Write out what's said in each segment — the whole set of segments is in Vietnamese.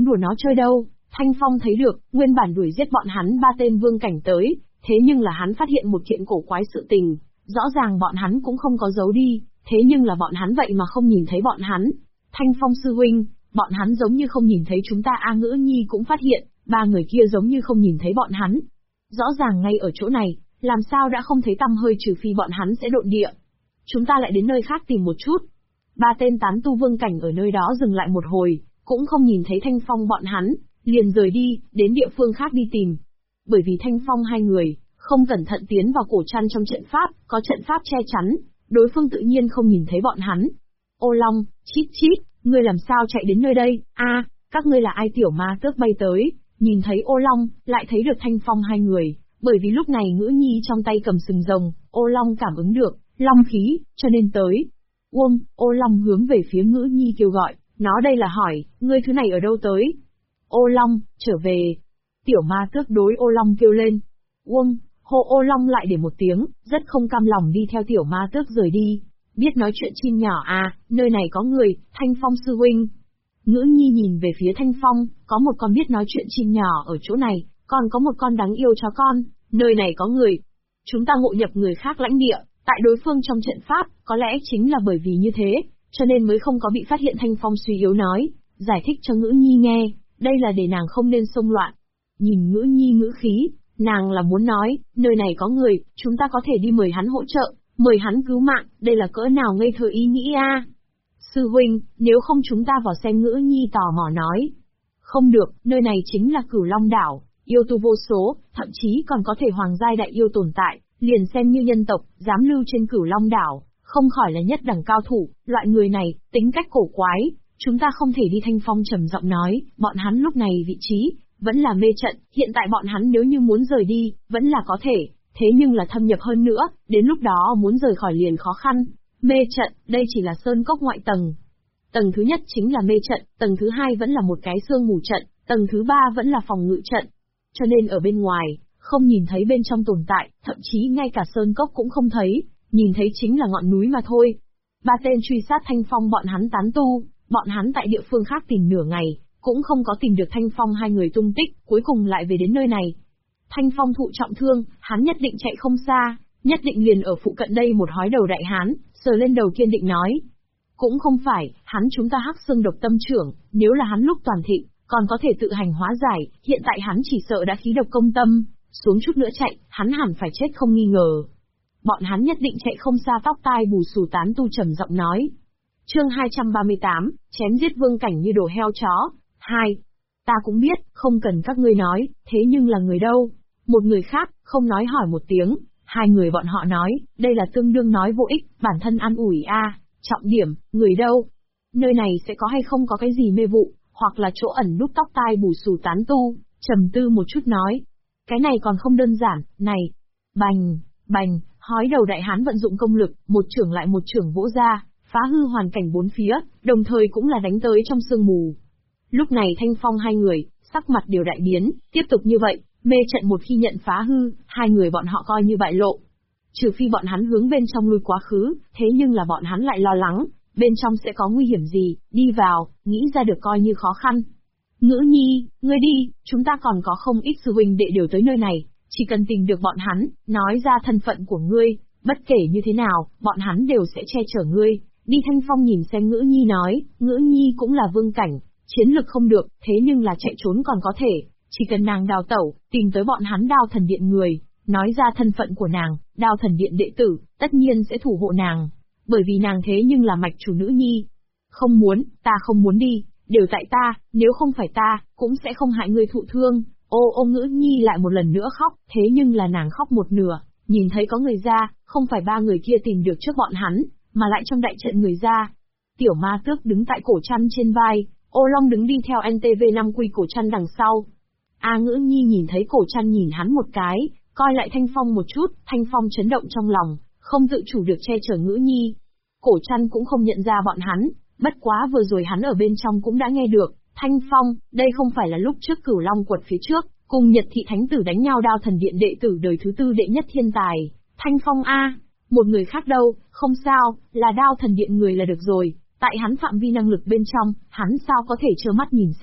đùa nó chơi đâu. Thanh Phong thấy được, nguyên bản đuổi giết bọn hắn 3 tên vương cảnh tới, thế nhưng là hắn phát hiện một kiện cổ quái sự tình, rõ ràng bọn hắn cũng không có giấu đi, thế nhưng là bọn hắn vậy mà không nhìn thấy bọn hắn. Thanh Phong sư huynh, bọn hắn giống như không nhìn thấy chúng ta. A Ngữ Nhi cũng phát hiện, 3 người kia giống như không nhìn thấy bọn hắn. Rõ ràng ngay ở chỗ này, làm sao đã không thấy tăm hơi, trừ phi bọn hắn sẽ độn địa. Chúng ta lại đến nơi khác tìm một chút. 3 tên tán tu vương cảnh ở nơi đó dừng lại một hồi, cũng không nhìn thấy Thanh Phong bọn hắn, liền rời đi, đến địa phương khác đi tìm. Bởi vì Thanh Phong hai người, không cẩn thận tiến vào cổ trăn trong trận pháp, có trận pháp che chắn, đối phương tự nhiên không nhìn thấy bọn hắn. Ô Long, chít chít, ngươi làm sao chạy đến nơi đây? A, các ngươi là ai? Tiểu ma tước bay tới, nhìn thấy Ô Long, lại thấy được Thanh Phong hai người, bởi vì lúc này Ngữ Nhi trong tay cầm sừng rồng, Ô Long cảm ứng được long khí, cho nên tới. Uông, Ô Long hướng về phía Ngữ Nhi kêu gọi, nó đây là hỏi, ngươi thứ này ở đâu tới? Ô Long, trở về. Tiểu ma tước đối Ô Long kêu lên. Uông, hô. Ô Long lại để một tiếng, rất không cam lòng đi theo tiểu ma tước rời đi. Biết nói chuyện chim nhỏ à, nơi này có người, Thanh Phong sư huynh. Ngữ Nhi nhìn về phía Thanh Phong, có một con biết nói chuyện chim nhỏ ở chỗ này, còn có một con đáng yêu chó con, nơi này có người. Chúng ta ngộ nhập người khác lãnh địa, tại đối phương trong trận pháp, có lẽ chính là bởi vì như thế, cho nên mới không có bị phát hiện. Thanh Phong suy yếu nói, giải thích cho Ngữ Nhi nghe, đây là để nàng không nên xông loạn. Nhìn Ngữ Nhi ngữ khí, nàng là muốn nói, nơi này có người, chúng ta có thể đi mời hắn hỗ trợ, mời hắn cứu mạng, đây là cỡ nào ngây thơ ý nghĩ a. Sư huynh, nếu không chúng ta vào xem. Ngữ Nhi tò mò nói. Không được, nơi này chính là Cửu Long đảo, yêu tu vô số, thậm chí còn có thể hoàng giai đại yêu tồn tại, liền xem như nhân tộc, dám lưu trên Cửu Long đảo, không khỏi là nhất đẳng cao thủ, loại người này, tính cách cổ quái, chúng ta không thể đi. Thanh Phong trầm giọng nói, bọn hắn lúc này vị trí, vẫn là mê trận, hiện tại bọn hắn nếu như muốn rời đi, vẫn là có thể, thế nhưng là thâm nhập hơn nữa, đến lúc đó muốn rời khỏi liền khó khăn. Mê trận, đây chỉ là sơn cốc ngoại tầng. Tầng thứ nhất chính là mê trận, tầng thứ hai vẫn là một cái sương mù trận, tầng thứ ba vẫn là phòng ngự trận. Cho nên ở bên ngoài, không nhìn thấy bên trong tồn tại, thậm chí ngay cả sơn cốc cũng không thấy, nhìn thấy chính là ngọn núi mà thôi. 3 tên truy sát Thanh Phong bọn hắn tán tu, bọn hắn tại địa phương khác tìm nửa ngày, cũng không có tìm được Thanh Phong hai người tung tích, cuối cùng lại về đến nơi này. Thanh Phong thụ trọng thương, hắn nhất định chạy không xa, nhất định liền ở phụ cận đây. Một hói đầu đại hán, sờ lên đầu kiên định nói. Cũng không phải, hắn chúng ta Hắc Xương độc tâm trưởng, nếu là hắn lúc toàn thịnh, còn có thể tự hành hóa giải, hiện tại hắn chỉ sợ đã khí độc công tâm, xuống chút nữa chạy, hắn hẳn phải chết không nghi ngờ. Bọn hắn nhất định chạy không xa. Tóc tai bù xù tán tu trầm giọng nói. Chương 238, chém giết vương cảnh như đồ heo chó. 2. Ta cũng biết, không cần các ngươi nói, thế nhưng là người đâu? Một người khác, không nói hỏi một tiếng, hai người bọn họ nói, đây là tương đương nói vô ích, bản thân an ủi a. Trọng điểm, người đâu? Nơi này sẽ có hay không có cái gì mê vụ, hoặc là chỗ ẩn núp. Tóc tai bù xù tán tu, trầm tư một chút nói. Cái này còn không đơn giản, này. Bành, bành, hói đầu đại hán vận dụng công lực, một chưởng lại một chưởng vỗ ra, phá hư hoàn cảnh bốn phía, đồng thời cũng là đánh tới trong sương mù. Lúc này Thanh Phong hai người, sắc mặt đều đại biến, tiếp tục như vậy, mê trận một khi nhận phá hư, hai người bọn họ coi như bại lộ. Trừ phi bọn hắn hướng bên trong lui quá khứ, thế nhưng là bọn hắn lại lo lắng, bên trong sẽ có nguy hiểm gì, đi vào, nghĩ ra được coi như khó khăn. Ngữ Nhi, ngươi đi, chúng ta còn có không ít sư huynh đệ đều tới nơi này, chỉ cần tìm được bọn hắn, nói ra thân phận của ngươi, bất kể như thế nào, bọn hắn đều sẽ che chở ngươi. Đi. Thanh Phong nhìn xem Ngữ Nhi nói, Ngữ Nhi cũng là vương cảnh, chiến lực không được, thế nhưng là chạy trốn còn có thể, chỉ cần nàng đào tẩu, tìm tới bọn hắn Đao Thần Điện người, nói ra thân phận của nàng, Đao Thần Điện đệ tử, tất nhiên sẽ thủ hộ nàng, bởi vì nàng thế nhưng là mạch chủ Nữ Nhi. Không muốn, ta không muốn đi, đều tại ta, nếu không phải ta, cũng sẽ không hại ngươi thụ thương. Ô Ngữ Nhi lại một lần nữa khóc, thế nhưng là nàng khóc một nửa, nhìn thấy có người ra, không phải 3 người kia tìm được trước bọn hắn, mà lại trong đại trận người ra. Tiểu ma tước đứng tại cổ chăn trên vai, Ô Long đứng đi theo NTV5 quy cổ chăn đằng sau. A Ngữ Nhi nhìn thấy cổ chăn nhìn hắn một cái, coi lại Thanh Phong một chút, Thanh Phong chấn động trong lòng, không tự chủ được che chở Ngữ Nhi. Cổ chăn cũng không nhận ra bọn hắn, bất quá vừa rồi hắn ở bên trong cũng đã nghe được. Thanh Phong, đây không phải là lúc trước Cửu Long quật phía trước, cùng Nhật Thị Thánh Tử đánh nhau Đao Thần Điện đệ tử đời thứ 4 đệ nhất thiên tài. Thanh Phong a, một người khác đâu, không sao, là Đao Thần Điện người là được rồi, tại hắn phạm vi năng lực bên trong, hắn sao có thể trơ mắt nhìn xem,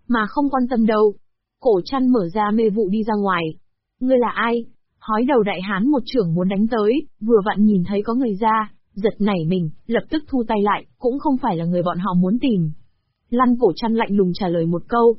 mà không quan tâm đâu. Cổ Trăn mở ra mê vụ đi ra ngoài. Ngươi là ai? Hói đầu đại hán một chưởng muốn đánh tới, vừa vặn nhìn thấy có người ra, giật nảy mình, lập tức thu tay lại, cũng không phải là người bọn họ muốn tìm. Lăn Cổ Trăn lạnh lùng trả lời một câu.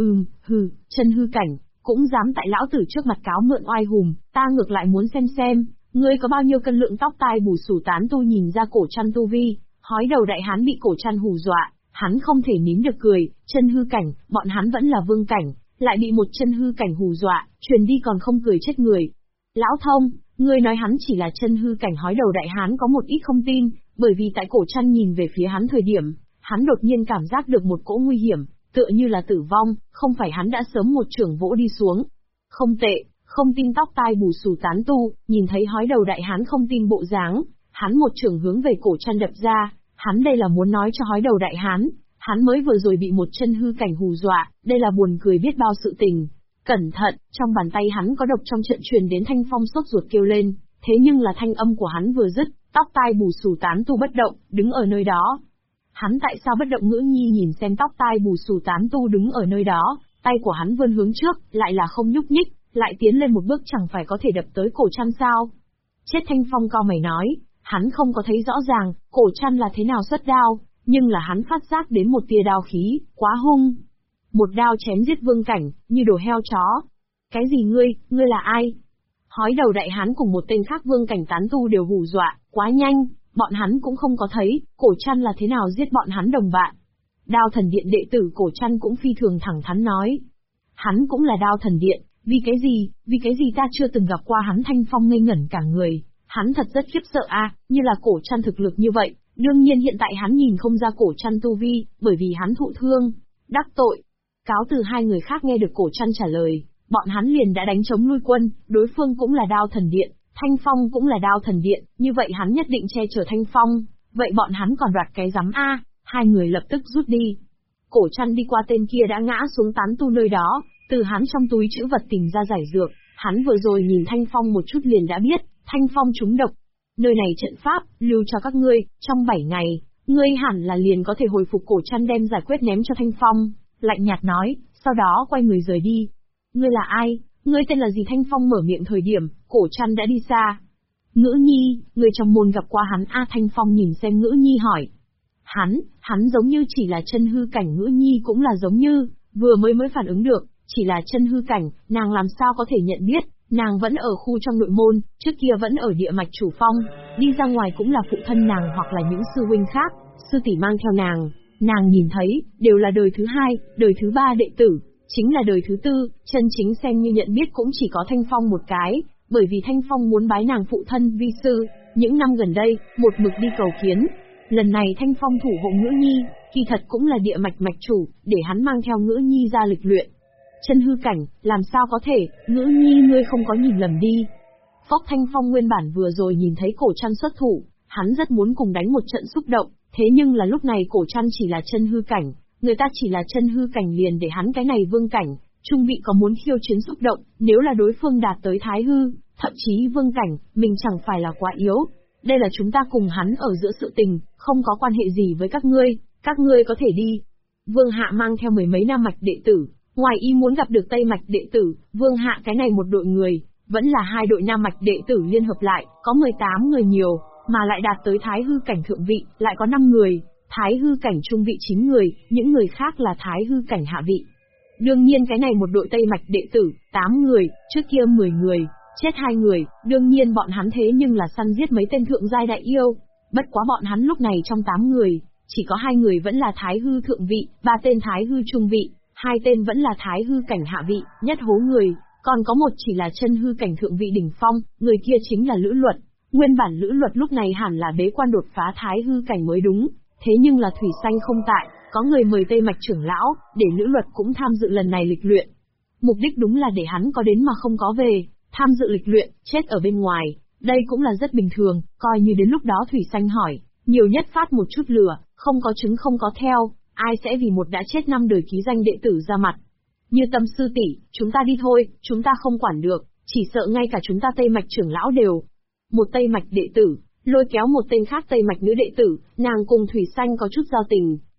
Chân hư cảnh, cũng dám tại lão tử trước mặt cáo mượn oai hùm, ta ngược lại muốn xem, ngươi có bao nhiêu cân lượng tóc tai bù xù tán tu. Nhìn ra Cổ Trăn tu vi, hói đầu đại hán bị Cổ Trăn hù dọa, hắn không thể nín được cười, chân hư cảnh, bọn hắn vẫn là vương cảnh, lại bị một chân hư cảnh hù dọa, truyền đi còn không cười chết người. Lão thông, ngươi nói hắn chỉ là chân hư cảnh. Hói đầu đại hán có một ít không tin, bởi vì tại Cổ Trăn nhìn về phía hắn thời điểm, hắn đột nhiên cảm giác được một cỗ nguy hiểm, tựa như là tử vong, không phải hắn đã sớm một chưởng vỗ đi xuống. Không tệ, không tin tóc tai bù xù tán tu, nhìn thấy hói đầu đại hán không tin bộ dáng, hắn một chưởng hướng về Cổ Trăn đập ra, hắn đây là muốn nói cho hói đầu đại hán, hắn mới vừa rồi bị một chân hư cảnh hù dọa, đây là buồn cười biết bao sự tình. Cẩn thận, trong bàn tay hắn có độc. Trong trận truyền đến Thanh Phong sốt ruột kêu lên, thế nhưng là thanh âm của hắn vừa dứt, tóc tai bù xù tán tu bất động, đứng ở nơi đó. Hắn tại sao bất động? Ngữ nhi nhìn xem tóc tai bù xù tán tu đứng ở nơi đó, tay của hắn vươn hướng trước, lại là không nhúc nhích, lại tiến lên một bước chẳng phải có thể đập tới Cổ Trăn sao? Chết! Thanh Phong cau mày nói, hắn không có thấy rõ ràng, Cổ Trăn là thế nào xuất đao, nhưng là hắn phát giác đến một tia đao khí, quá hung. Một đao chém giết vương cảnh, như đồ heo chó. Cái gì ngươi là ai? Hói đầu đại hán cùng một tên khác vương cảnh tán tu đều hù dọa, quá nhanh, bọn hắn cũng không có thấy, Cổ Trăn là thế nào giết bọn hắn đồng bạn. Đao Thần Điện đệ tử Cổ Trăn cũng phi thường thẳng thắn nói. Hắn cũng là Đao Thần Điện, vì cái gì ta chưa từng gặp qua hắn? Thanh Phong ngây ngẩn cả người, hắn thật rất khiếp sợ như là Cổ Trăn thực lực như vậy, đương nhiên hiện tại hắn nhìn không ra Cổ Trăn tu vi, bởi vì hắn thụ thương, đắc tội. Cáo từ hai người khác nghe được Cổ Trăn trả lời, bọn hắn liền đã đánh chống lui quân, đối phương cũng là Đao Thần Điện, Thanh Phong cũng là Đao Thần Điện, như vậy hắn nhất định che chở Thanh Phong, vậy bọn hắn còn đoạt cái rắm hai người lập tức rút đi. Cổ Trăn đi qua tên kia đã ngã xuống tán tu nơi đó, từ hắn trong túi trữ vật tìm ra giải dược, hắn vừa rồi nhìn Thanh Phong một chút liền đã biết, Thanh Phong trúng độc. Nơi này trận pháp, lưu cho các ngươi, trong 7 ngày, ngươi hẳn là liền có thể hồi phục. Cổ Trăn đem giải quyết ném cho Thanh Phong, lạnh nhạt nói, sau đó quay người rời đi. Ngươi là ai? Ngươi tên là gì? Thanh Phong mở miệng thời điểm, Cổ Trăn đã đi xa. Ngữ nhi, ngươi trong môn gặp qua hắn Thanh Phong nhìn xem Ngữ nhi hỏi. Hắn giống như chỉ là chân hư cảnh. Ngữ nhi cũng là giống như, vừa mới phản ứng được, chỉ là chân hư cảnh, nàng làm sao có thể nhận biết, nàng vẫn ở khu trong nội môn, trước kia vẫn ở địa mạch chủ phong, đi ra ngoài cũng là phụ thân nàng hoặc là những sư huynh khác, sư tỷ mang theo nàng nhìn thấy, đều là đời thứ 2, đời thứ 3 đệ tử, chính là đời thứ 4, chân chính xem như nhận biết cũng chỉ có Thanh Phong một cái, bởi vì Thanh Phong muốn bái nàng phụ thân vi sư, những năm gần đây, một mực đi cầu kiến. Lần này Thanh Phong thủ hộ Ngữ nhi, kỳ thật cũng là địa mạch chủ, để hắn mang theo Ngữ nhi ra lịch luyện. Chân hư cảnh, làm sao có thể? Ngữ nhi ngươi không có nhìn lầm đi. Phốc! Thanh Phong nguyên bản vừa rồi nhìn thấy Cổ Trăn xuất thủ, hắn rất muốn cùng đánh một trận xúc động, thế nhưng là lúc này Cổ Trăn chỉ là chân hư cảnh, người ta chỉ là chân hư cảnh liền để hắn cái này vương cảnh, trung vị có muốn khiêu chiến xúc động, nếu là đối phương đạt tới thái hư, thậm chí vương cảnh, mình chẳng phải là quá yếu. Đây là chúng ta cùng hắn ở giữa sự tình, không có quan hệ gì với các ngươi có thể đi. Vương Hạ mang theo 10 mấy nam mạch đệ tử, ngoài ý muốn gặp được Tây mạch đệ tử, Vương Hạ cái này một đội người, vẫn là 2 đội nam mạch đệ tử liên hợp lại, có 18 người nhiều, mà lại đạt tới thái hư cảnh thượng vị, lại có 5 người, thái hư cảnh trung vị 9 người, những người khác là thái hư cảnh hạ vị. Đương nhiên cái này một đội Tây mạch đệ tử, 8 người, trước kia 10 người, chết 2 người, đương nhiên bọn hắn thế nhưng là săn giết mấy tên thượng giai đại yêu, bất quá bọn hắn lúc này trong 8 người, chỉ có 2 người vẫn là thái hư thượng vị, 3 tên thái hư trung vị, 2 tên vẫn là thái hư cảnh hạ vị, nhất hố người, còn có một chỉ là chân hư cảnh thượng vị đỉnh phong, người kia chính là Lữ Luật. Nguyên bản Lữ Luật lúc này hẳn là bế quan đột phá thái hư cảnh mới đúng, thế nhưng là Thủy Xanh không tại, có người mời Tây mạch trưởng lão, để Lữ Luật cũng tham dự lần này lịch luyện. Mục đích đúng là để hắn có đến mà không có về, tham dự lịch luyện, chết ở bên ngoài, đây cũng là rất bình thường, coi như đến lúc đó Thủy Xanh hỏi, nhiều nhất phát một chút lửa, không có trứng không có theo, ai sẽ vì một đã chết 5 đời ký danh đệ tử ra mặt. Như Tâm sư tỷ, chúng ta đi thôi, chúng ta không quản được, chỉ sợ ngay cả chúng ta Tây mạch trưởng lão đều. Một Tây mạch đệ tử, lôi kéo một tên khác Tây mạch nữ đệ tử, nàng cùng Thủy Xanh có chút giao tình,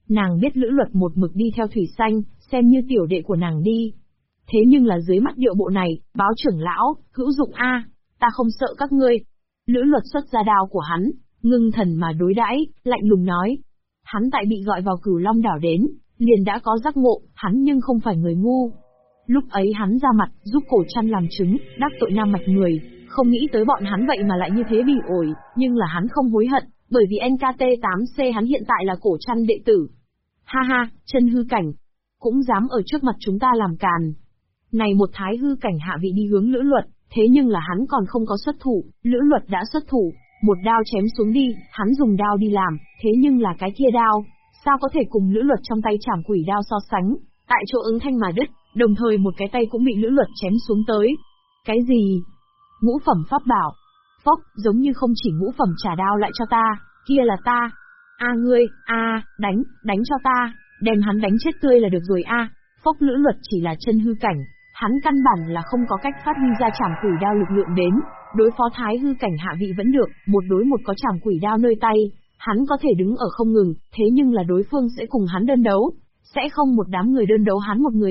Nàng biết Lữ Luật một mực đi theo Thủy Xanh, xem như tiểu đệ của nàng đi. Thế nhưng là dưới mắt điệu bộ này, báo trưởng lão, hữu dụng a, ta không sợ các ngươi. Lữ Luật xuất ra đao của hắn, ngưng thần mà đối đãi, lạnh lùng nói. Hắn tại bị gọi vào Cửu Long đảo đến, liền đã có giác ngộ, hắn nhưng không phải người ngu. Lúc ấy hắn ra mặt, giúp Cổ Trăn làm chứng, đắc tội Nam Mạch người, không nghĩ tới bọn hắn vậy mà lại như thế bị ổi, nhưng là hắn không hối hận, bởi vì NKT8C hắn hiện tại là Cổ Trăn đệ tử. Ha ha, chân hư cảnh, cũng dám ở trước mặt chúng ta làm càn. Này một thái hư cảnh hạ vị đi hướng Lữ Luật, thế nhưng là hắn còn không có xuất thủ, Lữ Luật đã xuất thủ, một đao chém xuống đi, hắn dùng đao đi làm, thế nhưng là cái kia đao, sao có thể cùng Lữ Luật trong tay trảm quỷ đao so sánh, tại chỗ ứng thanh mà đứt, đồng thời một cái tay cũng bị Lữ Luật chém xuống tới. Cái gì? Ngũ phẩm pháp bảo. Phốc, giống như không chỉ ngũ phẩm trả đao lại cho ta, kia là ta. Ngươi, đánh cho ta, đem hắn đánh chết tươi là được rồi Phốc Lữ Luật chỉ là chân hư cảnh, hắn căn bản là không có cách phát huy ra trảm quỷ đao lực lượng đến, đối phó thái hư cảnh hạ vị vẫn được, một đối một có trảm quỷ đao nơi tay, hắn có thể đứng ở không ngừng, thế nhưng là đối phương sẽ cùng hắn đơn đấu, sẽ không một đám người đơn đấu hắn một người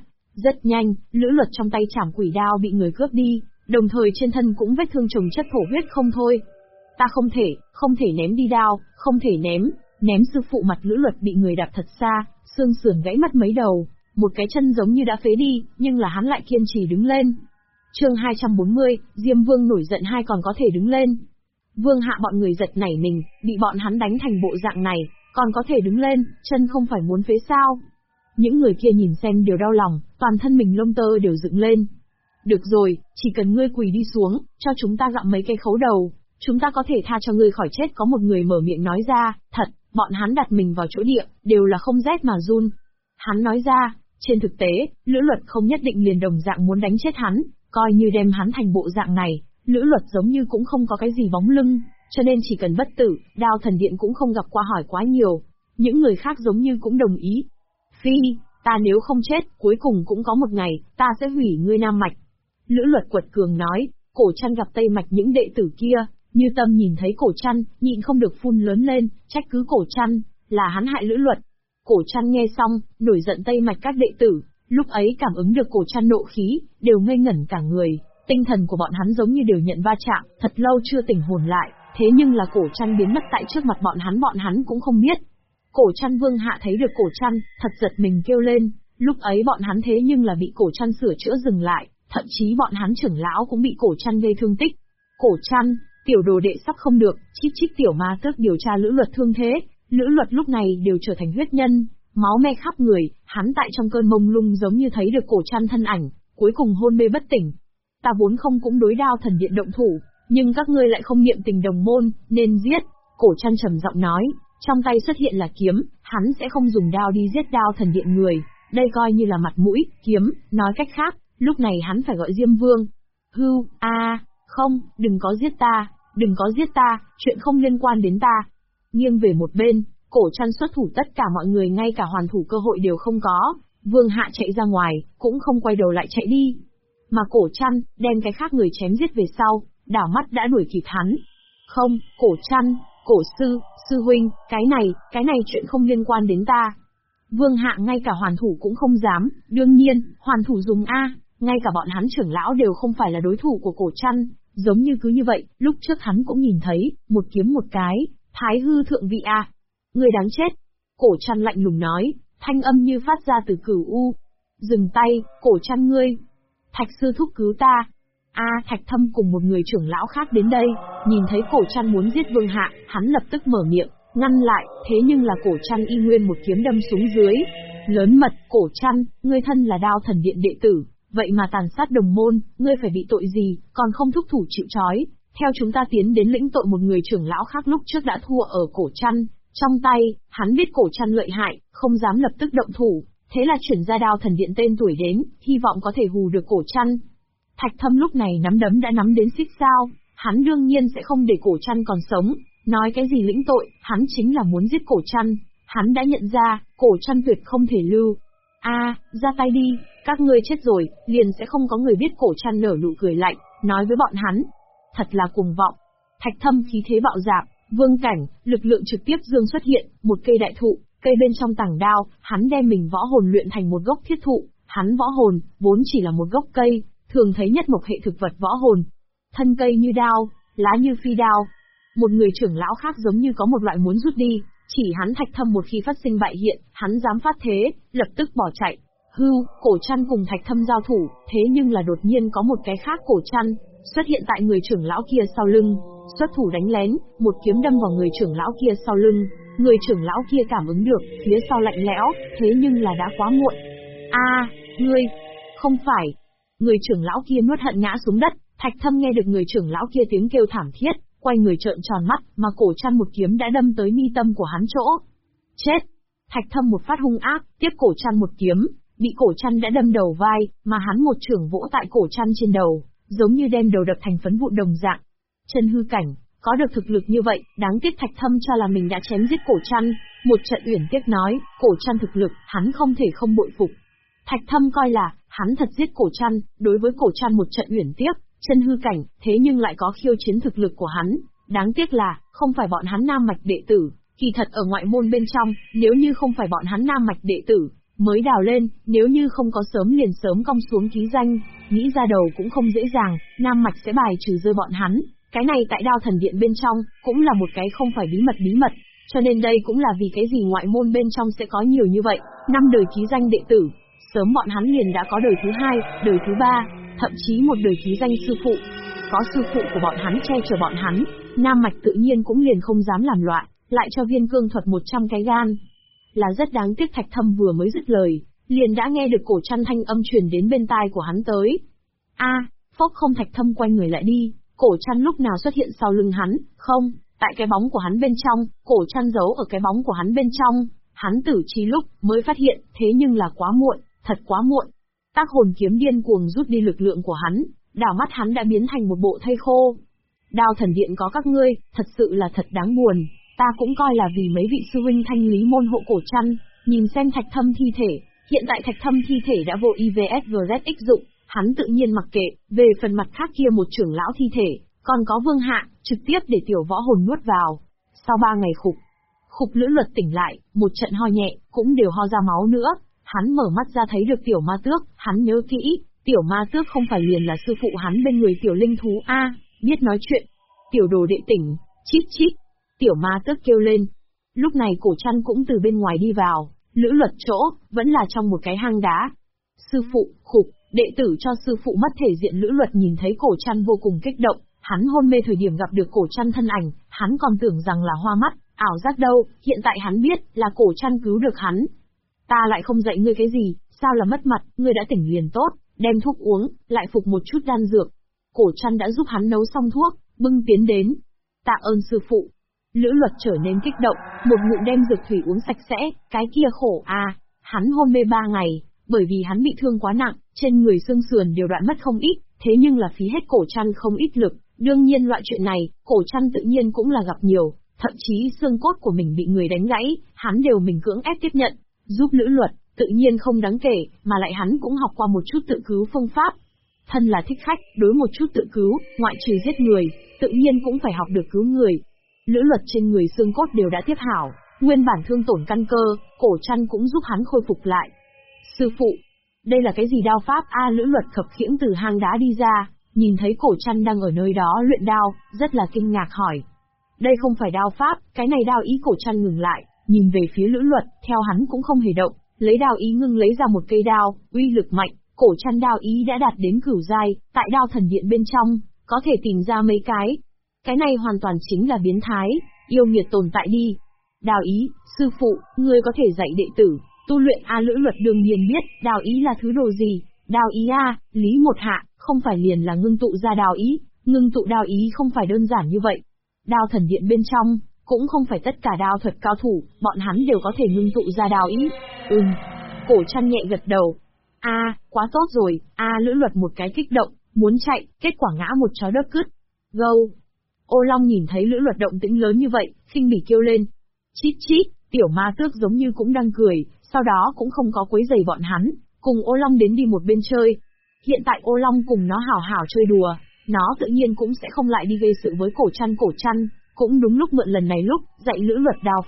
Rất nhanh, Lữ Luật trong tay trảm quỷ đao bị người cướp đi, đồng thời trên thân cũng vết thương chồng chất thổ huyết không thôi. Ta không thể ném đi đao, không thể ném sư phụ. Mặt Lữ Luật bị người đạp thật xa, xương sườn gãy mất mấy đầu, một cái chân giống như đã phế đi, nhưng là hắn lại kiên trì đứng lên. Chương 240, Diêm Vương nổi giận hai còn có thể đứng lên. Vương hạ bọn người giật nảy mình, bị bọn hắn đánh thành bộ dạng này, còn có thể đứng lên, chân không phải muốn phế sao? Những người kia nhìn xem đều đau lòng, toàn thân mình lông tơ đều dựng lên. Được rồi, chỉ cần ngươi quỳ đi xuống, cho chúng ta gặm mấy cây khấu đầu, chúng ta có thể tha cho ngươi khỏi chết. Có một người mở miệng nói ra, thật, bọn hắn đặt mình vào chỗ địa, đều là không rét mà run. Hắn nói ra, trên thực tế, Lữ Luật không nhất định liền đồng dạng muốn đánh chết hắn, coi như đem hắn thành bộ dạng này, Lữ Luật giống như cũng không có cái gì bóng lưng, cho nên chỉ cần bất tử, Đao Thần Điện cũng không gặp qua hỏi quá nhiều. Những người khác giống như cũng đồng ý. Phi, ta nếu không chết, cuối cùng cũng có một ngày, ta sẽ hủy ngươi Nam Mạch. Lữ Luật quật cường nói. Cổ Trăn gặp Tây Mạch những đệ tử kia, Như Tâm nhìn thấy Cổ Trăn, nhịn không được phun lớn lên, trách cứ Cổ Trăn, là hắn hại Lữ Luật. Cổ Trăn nghe xong, nổi giận Tây Mạch các đệ tử, lúc ấy cảm ứng được Cổ Trăn nộ khí, đều ngây ngẩn cả người, tinh thần của bọn hắn giống như đều nhận va chạm, thật lâu chưa tỉnh hồn lại, thế nhưng là Cổ Trăn biến mất tại trước mặt bọn hắn cũng không biết. Cổ Trăn Vương hạ thấy được Cổ Trăn, thật giật mình kêu lên, lúc ấy bọn hắn thế nhưng là bị Cổ Trăn sửa chữa dừng lại, thậm chí bọn hắn trưởng lão cũng bị Cổ Trăn gây thương tích. Cổ Trăn, tiểu đồ đệ sắp không được, chích tiểu ma tước điều tra Lữ Luật thương thế, Lữ Luật lúc này đều trở thành huyết nhân, máu me khắp người, hắn tại trong cơn mông lung giống như thấy được Cổ Trăn thân ảnh, cuối cùng hôn mê bất tỉnh. Ta vốn không cũng đối Đao Thần Điện động thủ, nhưng các ngươi lại không niệm tình đồng môn, nên giết. Cổ Trăn trầm giọng nói, trong tay xuất hiện là kiếm, hắn sẽ không dùng đao đi giết Đao Thần Điện người, đây coi như là mặt mũi, kiếm, nói cách khác, lúc này hắn phải gọi Diêm Vương. Không, đừng có giết ta, chuyện không liên quan đến ta. Nghiêng về một bên, Cổ Trăn xuất thủ tất cả mọi người ngay cả hoàn thủ cơ hội đều không có, Vương hạ chạy ra ngoài, cũng không quay đầu lại chạy đi. Mà Cổ Trăn, đem cái khác người chém giết về sau, đảo mắt đã đuổi kịp hắn. Không, Cổ Trăn, Cổ sư huynh, cái này chuyện không liên quan đến ta. Vương hạ ngay cả hoàn thủ cũng không dám, đương nhiên, hoàn thủ dùng ngay cả bọn hắn trưởng lão đều không phải là đối thủ của Cổ Trăn, giống như cứ như vậy, lúc trước hắn cũng nhìn thấy, một kiếm một cái, thái hư thượng vị Người đáng chết. Cổ Trăn lạnh lùng nói, thanh âm như phát ra từ Cửu U. Dừng tay, Cổ Trăn ngươi. Thạch sư thúc cứu ta. Thạch Thâm cùng một người trưởng lão khác đến đây, nhìn thấy Cổ Trăn muốn giết Vương hạ, hắn lập tức mở miệng, ngăn lại, thế nhưng là Cổ Trăn y nguyên một kiếm đâm xuống dưới. Lớn mật, Cổ Trăn, ngươi thân là Đao Thần Điện đệ tử, vậy mà tàn sát đồng môn, ngươi phải bị tội gì, còn không thúc thủ chịu trói. Theo chúng ta tiến đến lĩnh tội một người trưởng lão khác lúc trước đã thua ở Cổ Trăn. Trong tay, hắn biết Cổ Trăn lợi hại, không dám lập tức động thủ, thế là chuyển ra Đao Thần Điện tên tuổi đến, hy vọng có thể hù được Cổ Trăn. Thạch Thâm lúc này nắm đấm đã nắm đến xích sao, hắn đương nhiên sẽ không để Cổ Trăn còn sống, nói cái gì lĩnh tội, hắn chính là muốn giết Cổ Trăn, hắn đã nhận ra, Cổ Trăn tuyệt không thể lưu. Ra tay đi, các ngươi chết rồi, liền sẽ không có người biết. Cổ Trăn nở nụ cười lạnh, nói với bọn hắn. Thật là cuồng vọng. Thạch Thâm khí thế bạo dạn, vương cảnh, lực lượng trực tiếp dương xuất hiện, một cây đại thụ, cây bên trong tảng đao, hắn đem mình võ hồn luyện thành một gốc thiết thụ, hắn võ hồn, vốn chỉ là một gốc cây, thường thấy nhất mộc hệ thực vật võ hồn. Thân cây như đao, lá như phi đao. Một người trưởng lão khác giống như có một loại muốn rút đi, chỉ hắn Thạch Thâm một khi phát sinh bại hiện, hắn dám phát thế, lập tức bỏ chạy. Cổ Trăn cùng Thạch Thâm giao thủ, thế nhưng là đột nhiên có một cái khác Cổ Trăn xuất hiện tại người trưởng lão kia sau lưng, xuất thủ đánh lén, một kiếm đâm vào người trưởng lão kia sau lưng. Người trưởng lão kia cảm ứng được, phía sau lạnh lẽo, thế nhưng là đã quá muộn. Ngươi, không phải. Người trưởng lão kia nuốt hận ngã xuống đất, Thạch Thâm nghe được người trưởng lão kia tiếng kêu thảm thiết, quay người trợn tròn mắt, mà Cổ Trăn một kiếm đã đâm tới mi tâm của hắn chỗ. Chết! Thạch Thâm một phát hung ác, tiếp Cổ Trăn một kiếm, bị Cổ Trăn đã đâm đầu vai, mà hắn một chưởng vỗ tại Cổ Trăn trên đầu, giống như đem đầu đập thành phấn vụn đồng dạng. Chân hư cảnh, có được thực lực như vậy, đáng tiếc Thạch Thâm cho là mình đã chém giết Cổ Trăn, một trận uyển tiếc nói, Cổ Trăn thực lực, hắn không thể không bội phục. Thạch Thâm coi là, hắn thật giết Cổ Trăn, đối với Cổ Trăn một trận uyển tiếc, chân hư cảnh, thế nhưng lại có khiêu chiến thực lực của hắn, đáng tiếc là, không phải bọn hắn nam mạch đệ tử, kỳ thật ở ngoại môn bên trong, nếu như không phải bọn hắn nam mạch đệ tử, mới đào lên, nếu như không có sớm liền sớm cong xuống ký danh, nghĩ ra đầu cũng không dễ dàng, nam mạch sẽ bài trừ rơi bọn hắn. Cái này tại Đao Thần Điện bên trong, cũng là một cái không phải bí mật, cho nên đây cũng là vì cái gì ngoại môn bên trong sẽ có nhiều như vậy, 5 đời ký danh đệ tử, sớm bọn hắn liền đã có đời thứ 2, đời thứ 3, thậm chí một đời ký danh sư phụ. Có sư phụ của bọn hắn che chở bọn hắn, nam mạch tự nhiên cũng liền không dám làm loạn, lại cho Viên Cương Thuật 100 cái gan. Là rất đáng tiếc Thạch Thâm vừa mới dứt lời, liền đã nghe được Cổ Trăn thanh âm truyền đến bên tai của hắn tới. Phốc không Thạch Thâm quay người lại đi. Cổ Trăn lúc nào xuất hiện sau lưng hắn, không, tại cái bóng của hắn bên trong, Cổ Trăn giấu ở cái bóng của hắn bên trong, hắn tử trí lúc mới phát hiện, thế nhưng là quá muộn, thật quá muộn. Tác hồn kiếm điên cuồng rút đi lực lượng của hắn, đảo mắt hắn đã biến thành một bộ thây khô. Đao Thần Điện có các ngươi, thật sự là thật đáng buồn, ta cũng coi là vì mấy vị sư huynh thanh lý môn hộ Cổ Trăn, nhìn xem Thạch Thâm thi thể, hiện tại Thạch Thâm thi thể đã vô IVSGZX dụng. Hắn tự nhiên mặc kệ, về phần mặt khác kia một trưởng lão thi thể, còn có Vương Hạ, trực tiếp để tiểu võ hồn nuốt vào. Sau 3 ngày Khục Lữ Luật tỉnh lại, một trận ho nhẹ, cũng đều ho ra máu nữa. Hắn mở mắt ra thấy được tiểu ma tước, hắn nhớ kỹ, tiểu ma tước không phải liền là sư phụ hắn bên người tiểu linh thú biết nói chuyện. Tiểu đồ đệ tỉnh, chít chít, tiểu ma tước kêu lên. Lúc này Cổ Trăn cũng từ bên ngoài đi vào, Lữ Luật chỗ, vẫn là trong một cái hang đá. Sư phụ, Khục. Đệ tử cho sư phụ mất thể diện. Lữ Luật nhìn thấy Cổ Trăn vô cùng kích động, hắn hôn mê thời điểm gặp được Cổ Trăn thân ảnh, hắn còn tưởng rằng là hoa mắt, ảo giác đâu, hiện tại hắn biết là Cổ Trăn cứu được hắn. Ta lại không dạy ngươi cái gì, sao là mất mặt, ngươi đã tỉnh liền tốt, đem thuốc uống, lại phục một chút đan dược. Cổ Trăn đã giúp hắn nấu xong thuốc, bưng tiến đến. Tạ ơn sư phụ. Lữ Luật trở nên kích động, một ngụm đem dược thủy uống sạch sẽ, cái kia khổ hắn hôn mê 3 ngày. Bởi vì hắn bị thương quá nặng, trên người xương sườn đều đoạn mất không ít, thế nhưng là phí hết Cổ Trăn không ít lực, đương nhiên loại chuyện này, Cổ Trăn tự nhiên cũng là gặp nhiều, thậm chí xương cốt của mình bị người đánh gãy, hắn đều mình cưỡng ép tiếp nhận, giúp Lữ Luật, tự nhiên không đáng kể, mà lại hắn cũng học qua một chút tự cứu phương pháp. Thân là thích khách, đối một chút tự cứu, ngoại trừ giết người, tự nhiên cũng phải học được cứu người. Lữ Luật trên người xương cốt đều đã tiếp hảo, nguyên bản thương tổn căn cơ, Cổ Trăn cũng giúp hắn khôi phục lại. Sư phụ, đây là cái gì đao pháp? Lữ Luật khập khiễng từ hang đá đi ra, nhìn thấy Cổ Trăn đang ở nơi đó luyện đao, rất là kinh ngạc hỏi. Đây không phải đao pháp, cái này đao ý. Cổ Trăn ngừng lại, nhìn về phía Lữ Luật, theo hắn cũng không hề động, lấy đao ý ngưng lấy ra một cây đao, uy lực mạnh, Cổ Trăn đao ý đã đạt đến cửu giai, tại Đao Thần Điện bên trong, có thể tìm ra mấy cái. Cái này hoàn toàn chính là biến thái, yêu nghiệt tồn tại đi. Đao ý, sư phụ, ngươi có thể dạy đệ tử tu luyện? Lữ Luật đương nhiên biết, đao ý là thứ đồ gì. Đao ý lý một hạ, không phải liền là ngưng tụ ra đao ý, ngưng tụ đao ý không phải đơn giản như vậy. Đao Thần Điện bên trong, cũng không phải tất cả đao thuật cao thủ, bọn hắn đều có thể ngưng tụ ra đao ý. Cổ Trăn nhẹ gật đầu. Quá tốt rồi. Lữ Luật một cái kích động, muốn chạy, kết quả ngã một chó đất cứt. Gâu. Ô Long nhìn thấy Lữ Luật động tĩnh lớn như vậy, khinh bỉ kêu lên. Chít chít, tiểu ma tước giống như cũng đang cười, sau đó cũng không có quấy rầy bọn hắn, cùng Ô Long đến đi một bên chơi. Hiện tại Ô Long cùng nó hảo hảo chơi đùa, nó tự nhiên cũng sẽ không lại đi gây sự với Cổ Trăn. Cổ Trăn cũng đúng lúc mượn lần này lúc dạy Lữ Luật đao pháp,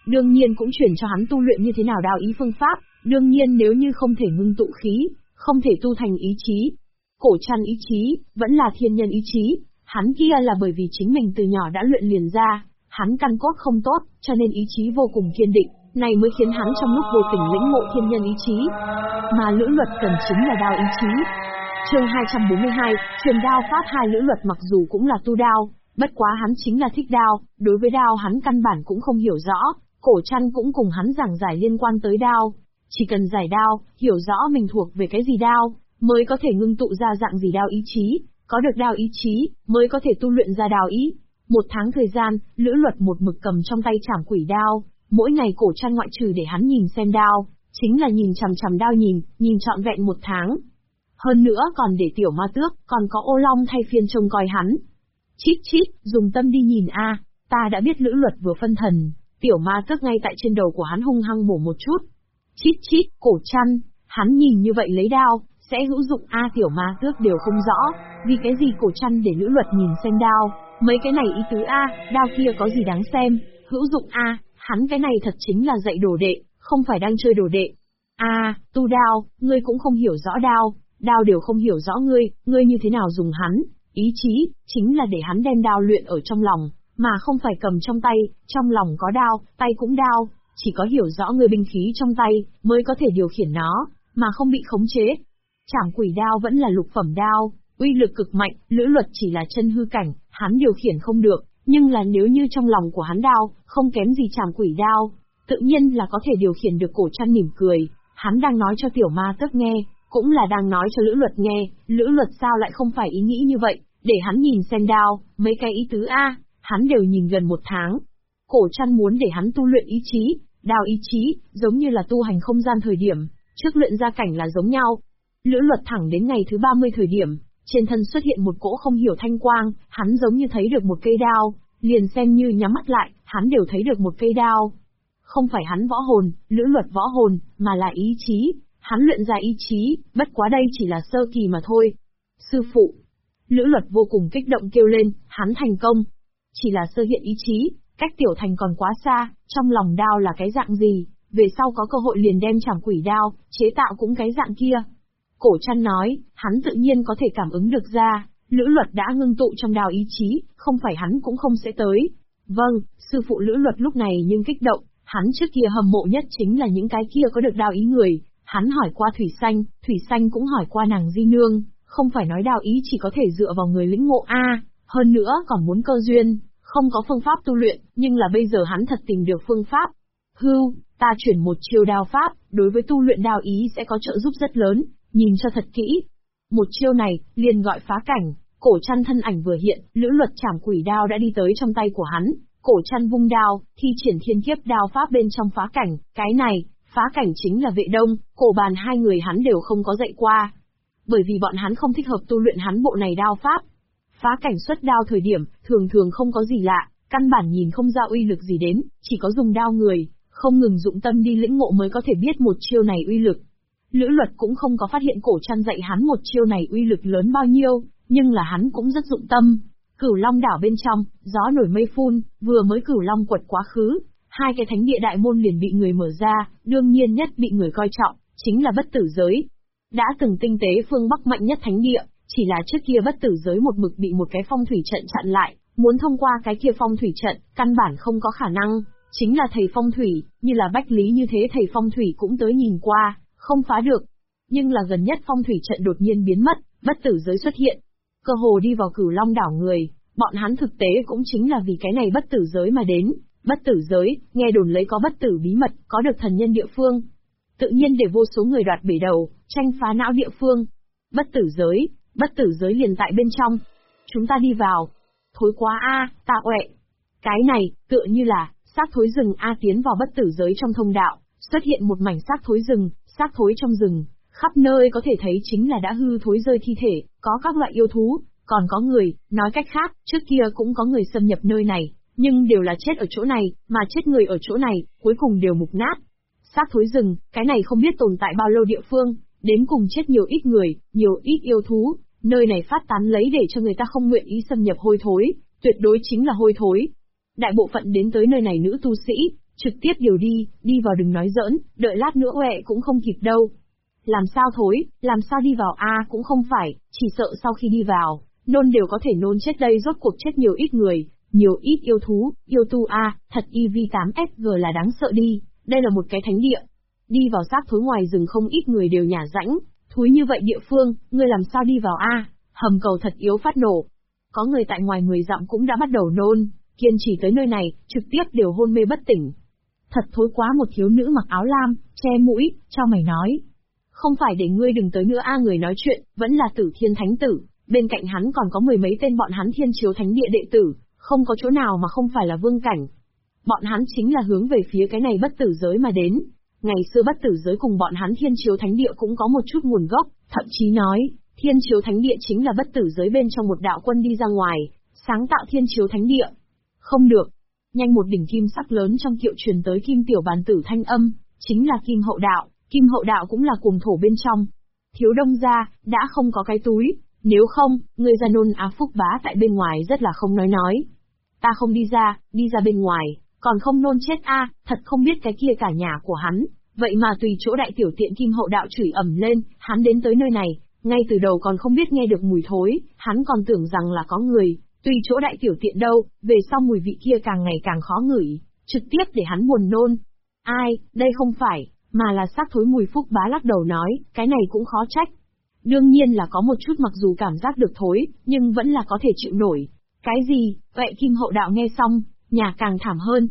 đương nhiên cũng truyền cho hắn tu luyện như thế nào đao ý phương pháp, đương nhiên nếu như không thể ngưng tụ khí, không thể tu thành ý chí. Cổ Trăn ý chí, vẫn là thiên nhân ý chí, hắn kia là bởi vì chính mình từ nhỏ đã luyện liền ra, hắn căn cốt không tốt, cho nên ý chí vô cùng kiên định, này mới khiến hắn trong lúc vô tình lĩnh ngộ thiên nhân ý chí. Mà Lữ Luật cần chính là đao ý chí. Chương 242, truyền đao pháp hai. Lữ Luật mặc dù cũng là tu đao, bất quá hắn chính là thích đao, đối với đao hắn căn bản cũng không hiểu rõ, Cổ Trăn cũng cùng hắn giảng giải liên quan tới đao. Chỉ cần giải đao, hiểu rõ mình thuộc về cái gì đao, mới có thể ngưng tụ ra dạng gì đao ý chí, có được đao ý chí, mới có thể tu luyện ra đao ý. 1 tháng thời gian, Lữ Luật một mực cầm trong tay trảm quỷ đao, mỗi ngày Cổ Trăn ngoại trừ để hắn nhìn xem đao, chính là nhìn chằm chằm đao nhìn trọn vẹn 1 tháng. Hơn nữa còn để Tiểu Ma Tước, còn có Ô Long thay phiên trông coi hắn. Chít chít, dùng tâm đi nhìn a, ta đã biết. Lữ Luật vừa phân thần, Tiểu Ma Tước ngay tại trên đầu của hắn hung hăng bổ một chút. Chít chít, Cổ Trăn, hắn nhìn như vậy lấy đao, sẽ hữu dụng a. Tiểu Ma Tước đều không rõ, vì cái gì Cổ Trăn để Lữ Luật nhìn xem đao, mấy cái này ý tứ a, đao kia có gì đáng xem, hữu dụng a, hắn cái này thật chính là dạy đồ đệ, không phải đang chơi đồ đệ. A, tu đao, ngươi cũng không hiểu rõ đao, đao đều không hiểu rõ ngươi như thế nào dùng hắn, ý chí, chính là để hắn đem đao luyện ở trong lòng, mà không phải cầm trong tay, trong lòng có đao, tay cũng đao, chỉ có hiểu rõ ngươi binh khí trong tay, mới có thể điều khiển nó, mà không bị khống chế. Trảm quỷ đao vẫn là lục phẩm đao, uy lực cực mạnh, Lữ Luật chỉ là chân hư cảnh, hắn điều khiển không được, nhưng là nếu như trong lòng của hắn đao, không kém gì trảm quỷ đao, tự nhiên là có thể điều khiển được. Cổ Trăn mỉm cười, hắn đang nói cho Tiểu Ma Tước nghe, cũng là đang nói cho Lữ Luật nghe, Lữ Luật sao lại không phải ý nghĩ như vậy, để hắn nhìn xem đao, mấy cái ý tứ a, hắn đều nhìn gần 1 tháng. Cổ Trăn muốn để hắn tu luyện ý chí, đao ý chí, giống như là tu hành không gian thời điểm, trước luyện ra cảnh là giống nhau. Lữ Luật thẳng đến ngày thứ 30 thời điểm, trên thân xuất hiện một cỗ không hiểu thanh quang, hắn giống như thấy được một cây đao, liền xem như nhắm mắt lại, hắn đều thấy được một cây đao. Không phải hắn võ hồn, Lữ Luật võ hồn, mà là ý chí, hắn luyện ra ý chí, bất quá đây chỉ là sơ kỳ mà thôi. Sư phụ, Lữ Luật vô cùng kích động kêu lên, hắn thành công. Chỉ là sơ hiện ý chí, cách tiểu thành còn quá xa, trong lòng đao là cái dạng gì, về sau có cơ hội liền đem trảm quỷ đao, chế tạo cũng cái dạng kia. Cổ Trăn nói, hắn tự nhiên có thể cảm ứng được ra, Lữ Luật đã ngưng tụ trong đao ý chí, không phải hắn cũng không sẽ tới. Vâng, sư phụ. Lữ Luật lúc này nhưng kích động, hắn trước kia hâm mộ nhất chính là những cái kia có được đao ý người, hắn hỏi qua Thủy Xanh cũng hỏi qua nàng Di Nương, không phải nói đao ý chỉ có thể dựa vào người lĩnh ngộ a, hơn nữa còn muốn cơ duyên, không có phương pháp tu luyện, nhưng là bây giờ hắn thật tìm được phương pháp. Hưu, ta chuyển một chiêu đao pháp, đối với tu luyện đao ý sẽ có trợ giúp rất lớn, nhìn cho thật kỹ. Một chiêu này, liền gọi phá cảnh. Cổ Trăn thân ảnh vừa hiện, Lữ Luật trảm quỷ đao đã đi tới trong tay của hắn, Cổ Trăn vung đao, thi triển thiên kiếp đao pháp bên trong phá cảnh, cái này, phá cảnh chính là Vệ Đông, Cổ Bàn hai người hắn đều không có dạy qua. Bởi vì bọn hắn không thích hợp tu luyện hắn bộ này đao pháp. Phá cảnh xuất đao thời điểm, thường không có gì lạ, căn bản nhìn không ra uy lực gì đến, chỉ có dùng đao người, không ngừng dụng tâm đi lĩnh ngộ mới có thể biết một chiêu này uy lực. Lữ Luật cũng không có phát hiện Cổ Trăn dạy hắn một chiêu này uy lực lớn bao nhiêu, nhưng là hắn cũng rất dụng tâm. Cửu Long đảo bên trong, gió nổi mây phun, vừa mới Cửu Long quật quá khứ, 2 cái thánh địa đại môn liền bị người mở ra, đương nhiên nhất bị người coi trọng, chính là bất tử giới. Đã từng tinh tế phương Bắc mạnh nhất thánh địa, chỉ là trước kia bất tử giới một mực bị một cái phong thủy trận chặn lại, muốn thông qua cái kia phong thủy trận, căn bản không có khả năng, chính là thầy phong thủy, như là Bách Lý như thế thầy phong thủy cũng tới nhìn qua, không phá được. Nhưng là gần nhất phong thủy trận đột nhiên biến mất, bất tử giới xuất hiện. Cơ hồ đi vào Cửu Long đảo người, bọn hắn thực tế cũng chính là vì cái này bất tử giới mà đến. Bất tử giới, nghe đồn lấy có bất tử bí mật, có được thần nhân địa phương. Tự nhiên để vô số người đoạt bể đầu, tranh phá não địa phương. Bất tử giới liền tại bên trong. Chúng ta đi vào. Thối quá a, ta uệ. Cái này, tựa như là, xác thối rừng a. Tiến vào bất tử giới trong thông đạo, xuất hiện một mảnh xác thối rừng, xác thối trong rừng. Khắp nơi có thể thấy chính là đã hư thối rơi thi thể, có các loại yêu thú, còn có người, nói cách khác, trước kia cũng có người xâm nhập nơi này, nhưng đều là chết ở chỗ này, mà chết người ở chỗ này, cuối cùng đều mục nát. Xác thối rừng, cái này không biết tồn tại bao lâu địa phương, đến cùng chết nhiều ít người, nhiều ít yêu thú, nơi này phát tán lấy để cho người ta không nguyện ý xâm nhập hôi thối, tuyệt đối chính là hôi thối. Đại bộ phận đến tới nơi này nữ tu sĩ, Trực tiếp điều đi vào đừng nói giỡn, đợi lát nữa quẹ cũng không kịp đâu. Làm sao thối, làm sao đi vào cũng không phải, chỉ sợ sau khi đi vào, nôn đều có thể nôn chết đây, rốt cuộc chết nhiều ít người, nhiều ít yêu thú, yêu tu thật EV8FG là đáng sợ đi, đây là một cái thánh địa. Đi vào xác thối ngoài rừng không ít người đều nhả rãnh, thúi như vậy địa phương, ngươi làm sao đi vào hầm cầu thật yếu phát nổ. Có người tại ngoài 10 dặm cũng đã bắt đầu nôn, kiên trì tới nơi này, trực tiếp đều hôn mê bất tỉnh. Thật thối quá, một thiếu nữ mặc áo lam, che mũi, cho mày nói. Không phải để ngươi đừng tới nữa người nói chuyện, vẫn là Tử Thiên Thánh Tử, bên cạnh hắn còn có mười mấy tên bọn hắn Thiên Chiếu Thánh Địa đệ tử, không có chỗ nào mà không phải là vương cảnh. Bọn hắn chính là hướng về phía cái này bất tử giới mà đến. Ngày xưa bất tử giới cùng bọn hắn Thiên Chiếu Thánh Địa cũng có một chút nguồn gốc, thậm chí nói, Thiên Chiếu Thánh Địa chính là bất tử giới bên trong một đạo quân đi ra ngoài, sáng tạo Thiên Chiếu Thánh Địa. Không được. Nhanh, một đỉnh kim sắc lớn trong kiệu truyền tới Kim Tiểu Bàn Tử thanh âm, chính là Kim Hậu Đạo. Kim Hậu Đạo cũng là cuồng thổ bên trong. Thiếu Đông gia, đã không có cái túi, nếu không, ngươi ra nôn Phúc Bá tại bên ngoài rất là không nói. Ta không đi ra bên ngoài, còn không nôn chết thật không biết cái kia cả nhà của hắn, vậy mà tùy chỗ đại tiểu tiện. Kim Hậu Đạo chửi ầm lên, hắn đến tới nơi này, ngay từ đầu còn không biết nghe được mùi thối, hắn còn tưởng rằng là có người, tùy chỗ đại tiểu tiện đâu, về sau mùi vị kia càng ngày càng khó ngửi, trực tiếp để hắn buồn nôn. Đây không phải, mà là xác thối. Mùi Phúc Bá lắc đầu nói, cái này cũng khó trách. Đương nhiên là có một chút, mặc dù cảm giác được thối, nhưng vẫn là có thể chịu nổi. Cái gì? Vậy Kim Hậu Đạo nghe xong, nhà càng thảm hơn.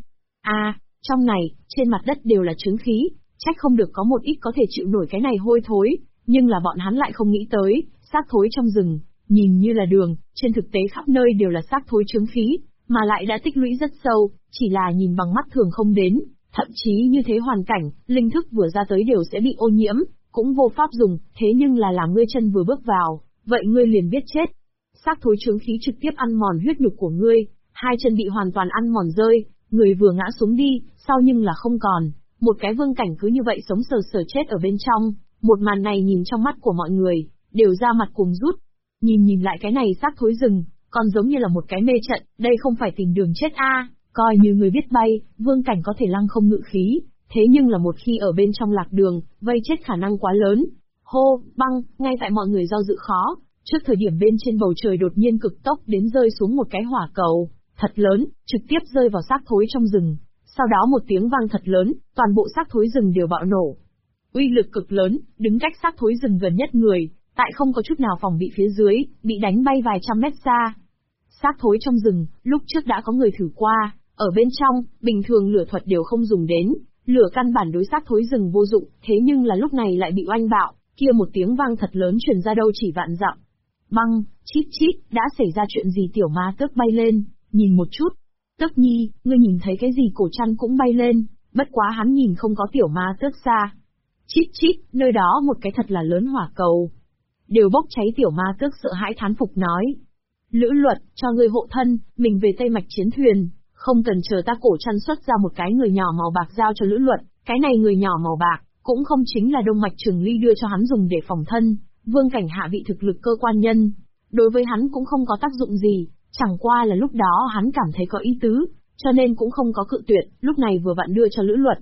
Trong này, trên mặt đất đều là chứng khí, trách không được có một ít có thể chịu nổi cái này hôi thối, nhưng là bọn hắn lại không nghĩ tới, xác thối trong rừng, nhìn như là đường, trên thực tế khắp nơi đều là xác thối chứng khí, mà lại đã tích lũy rất sâu, chỉ là nhìn bằng mắt thường không đến. Thậm chí như thế hoàn cảnh, linh thức vừa ra tới đều sẽ bị ô nhiễm, cũng vô pháp dùng, thế nhưng là làm ngươi chân vừa bước vào, vậy ngươi liền biết chết. Xác thối chướng khí trực tiếp ăn mòn huyết nhục của ngươi, hai chân bị hoàn toàn ăn mòn rơi, người vừa ngã xuống đi, sau nhưng là không còn, một cái vương cảnh cứ như vậy sống sờ sờ chết ở bên trong. Một màn này nhìn trong mắt của mọi người, đều ra mặt cùng rút. Nhìn lại cái này xác thối rừng, còn giống như là một cái mê trận, đây không phải tìm đường chết Coi như người biết bay, vương cảnh có thể lăng không ngự khí, thế nhưng là một khi ở bên trong lạc đường, vây chết khả năng quá lớn. Hô, băng, ngay tại mọi người do dự khó, trước thời điểm bên trên bầu trời đột nhiên cực tốc đến rơi xuống một cái hỏa cầu, thật lớn, trực tiếp rơi vào xác thối trong rừng. Sau đó một tiếng vang thật lớn, toàn bộ xác thối rừng đều bạo nổ. Uy lực cực lớn, đứng cách xác thối rừng gần nhất người, tại không có chút nào phòng bị phía dưới, bị đánh bay vài trăm mét xa. Xác thối trong rừng, lúc trước đã có người thử qua, ở bên trong, bình thường lửa thuật đều không dùng đến, lửa căn bản đối xác thối rừng vô dụng, thế nhưng là lúc này lại bị oanh bạo, kia một tiếng vang thật lớn truyền ra đâu chỉ vạn dặm. Băng, chít chít, đã xảy ra chuyện gì? Tiểu Ma Tước bay lên, nhìn một chút. Tước nhi, ngươi nhìn thấy cái gì? Cổ Trăn cũng bay lên, bất quá hắn nhìn không có Tiểu Ma Tước xa. Chít chít, nơi đó một cái thật là lớn hỏa cầu. Đều bốc cháy. Tiểu Ma Tước sợ hãi thán phục nói. Lữ Luật, cho ngươi hộ thân, mình về Tây Mạch chiến thuyền, không cần chờ ta. Cổ Trăn xuất ra một cái người nhỏ màu bạc giao cho Lữ Luật, cái này người nhỏ màu bạc, cũng không chính là Đông Mạch Trường Ly đưa cho hắn dùng để phòng thân, vương cảnh hạ vị thực lực cơ quan nhân. Đối với hắn cũng không có tác dụng gì, chẳng qua là lúc đó hắn cảm thấy có ý tứ, cho nên cũng không có cự tuyệt, lúc này vừa vặn đưa cho Lữ Luật.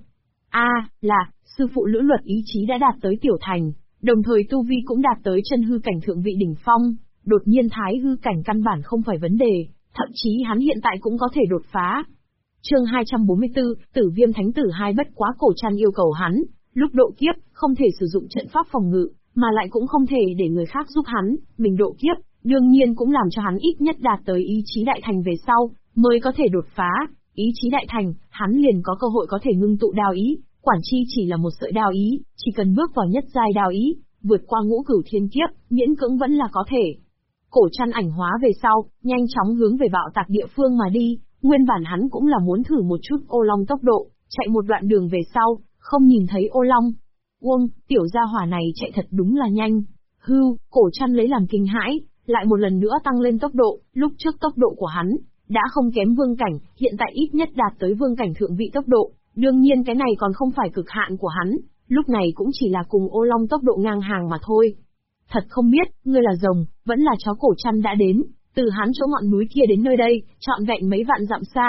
Là, sư phụ. Lữ Luật ý chí đã đạt tới tiểu thành, đồng thời tu vi cũng đạt tới chân hư cảnh thượng vị đỉnh phong, đột nhiên thái hư cảnh căn bản không phải vấn đề, thậm chí hắn hiện tại cũng có thể đột phá. Chương 244, Tử Viêm Thánh Tử 2. Bất quá Cổ Trăn yêu cầu hắn, lúc độ kiếp, không thể sử dụng trận pháp phòng ngự, mà lại cũng không thể để người khác giúp hắn, mình độ kiếp, đương nhiên cũng làm cho hắn ít nhất đạt tới ý chí đại thành về sau, mới có thể đột phá. Ý chí đại thành, hắn liền có cơ hội có thể ngưng tụ đao ý, quản chi chỉ là một sợi đao ý, chỉ cần bước vào nhất giai đao ý, vượt qua ngũ cửu thiên kiếp, miễn cưỡng vẫn là có thể. Cổ Trăn ảnh hóa về sau, nhanh chóng hướng về bạo tạc địa phương mà đi, nguyên bản hắn cũng là muốn thử một chút ô long tốc độ, chạy một đoạn đường về sau, không nhìn thấy ô long. Tiểu gia hỏa này chạy thật đúng là nhanh. Cổ Trăn lấy làm kinh hãi, lại một lần nữa tăng lên tốc độ, lúc trước tốc độ của hắn đã không kém vương cảnh, hiện tại ít nhất đạt tới vương cảnh thượng vị tốc độ, đương nhiên cái này còn không phải cực hạn của hắn, lúc này cũng chỉ là cùng ô long tốc độ ngang hàng mà thôi. Thật không biết, ngươi là rồng, vẫn là chó. Cổ Trăn đã đến, từ hắn chỗ ngọn núi kia đến nơi đây, trọn vẹn mấy vạn dặm xa,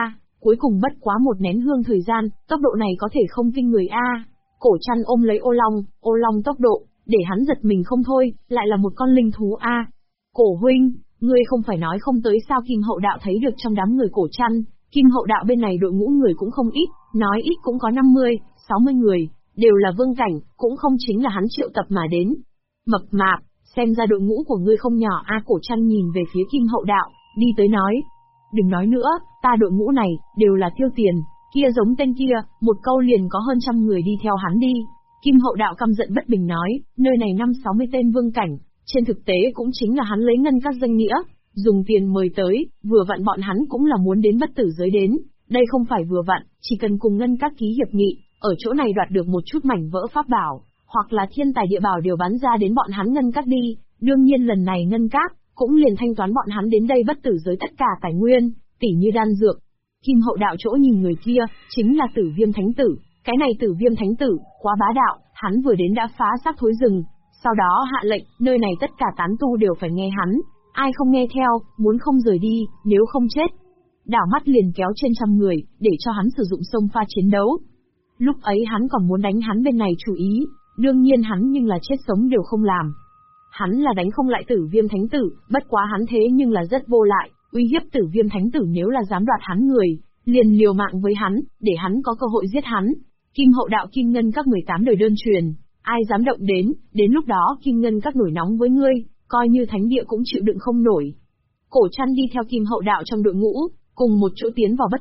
cuối cùng bất quá một nén hương thời gian, tốc độ này có thể không kinh người a. Cổ Trăn ôm lấy ô long tốc độ, để hắn giật mình không thôi, lại là một con linh thú a. Cổ huynh, ngươi không phải nói không tới sao? Kim Hậu Đạo thấy được trong đám người Cổ Trăn, Kim Hậu Đạo bên này đội ngũ người cũng không ít, nói ít cũng có 50, 60 người, đều là vương cảnh, cũng không chính là hắn triệu tập mà đến. Mập mạp, xem ra đội ngũ của ngươi không nhỏ a. Cổ Trăn nhìn về phía Kim Hậu Đạo, đi tới nói. Đừng nói nữa, ta đội ngũ này, đều là tiêu tiền, kia giống tên kia, một câu liền có hơn 100 người đi theo hắn đi. Kim Hậu Đạo căm giận bất bình nói, nơi này 50-60 tên vương cảnh, trên thực tế cũng chính là hắn lấy ngân các danh nghĩa, dùng tiền mời tới, vừa vặn bọn hắn cũng là muốn đến bất tử giới đến, đây không phải vừa vặn, chỉ cần cùng ngân các ký hiệp nghị, ở chỗ này đoạt được một chút mảnh vỡ pháp bảo, hoặc là thiên tài địa bảo đều bán ra đến bọn hắn ngân các đi, đương nhiên lần này ngân các cũng liền thanh toán bọn hắn đến đây bất tử giới tất cả tài nguyên, tỉ như đan dược. Kim Hậu Đạo chỗ nhìn người kia, chính là Tử Viêm Thánh Tử, cái này Tử Viêm Thánh Tử, quá bá đạo, hắn vừa đến đã phá xác thối rừng, sau đó hạ lệnh, nơi này tất cả tán tu đều phải nghe hắn, ai không nghe theo, muốn không rời đi, nếu không chết. Đảo mắt liền kéo trên 100 người, để cho hắn sử dụng sông pha chiến đấu. Lúc ấy hắn còn muốn đánh hắn bên này chủ ý, đương nhiên hắn nhưng là chết sống đều không làm. Hắn là đánh không lại Tử Viêm Thánh Tử, bất quá hắn thế nhưng là rất vô lại, uy hiếp Tử Viêm Thánh Tử nếu là dám đoạt hắn người, liền liều mạng với hắn, để hắn có cơ hội giết hắn. Kim Hậu Đạo Kim Ngân các 18 đời đơn truyền, ai dám động đến lúc đó Kim Ngân các nổi nóng với ngươi, coi như thánh địa cũng chịu đựng không nổi. Cổ Trăn đi theo Kim Hậu Đạo trong đội ngũ, cùng một chỗ tiến vào bất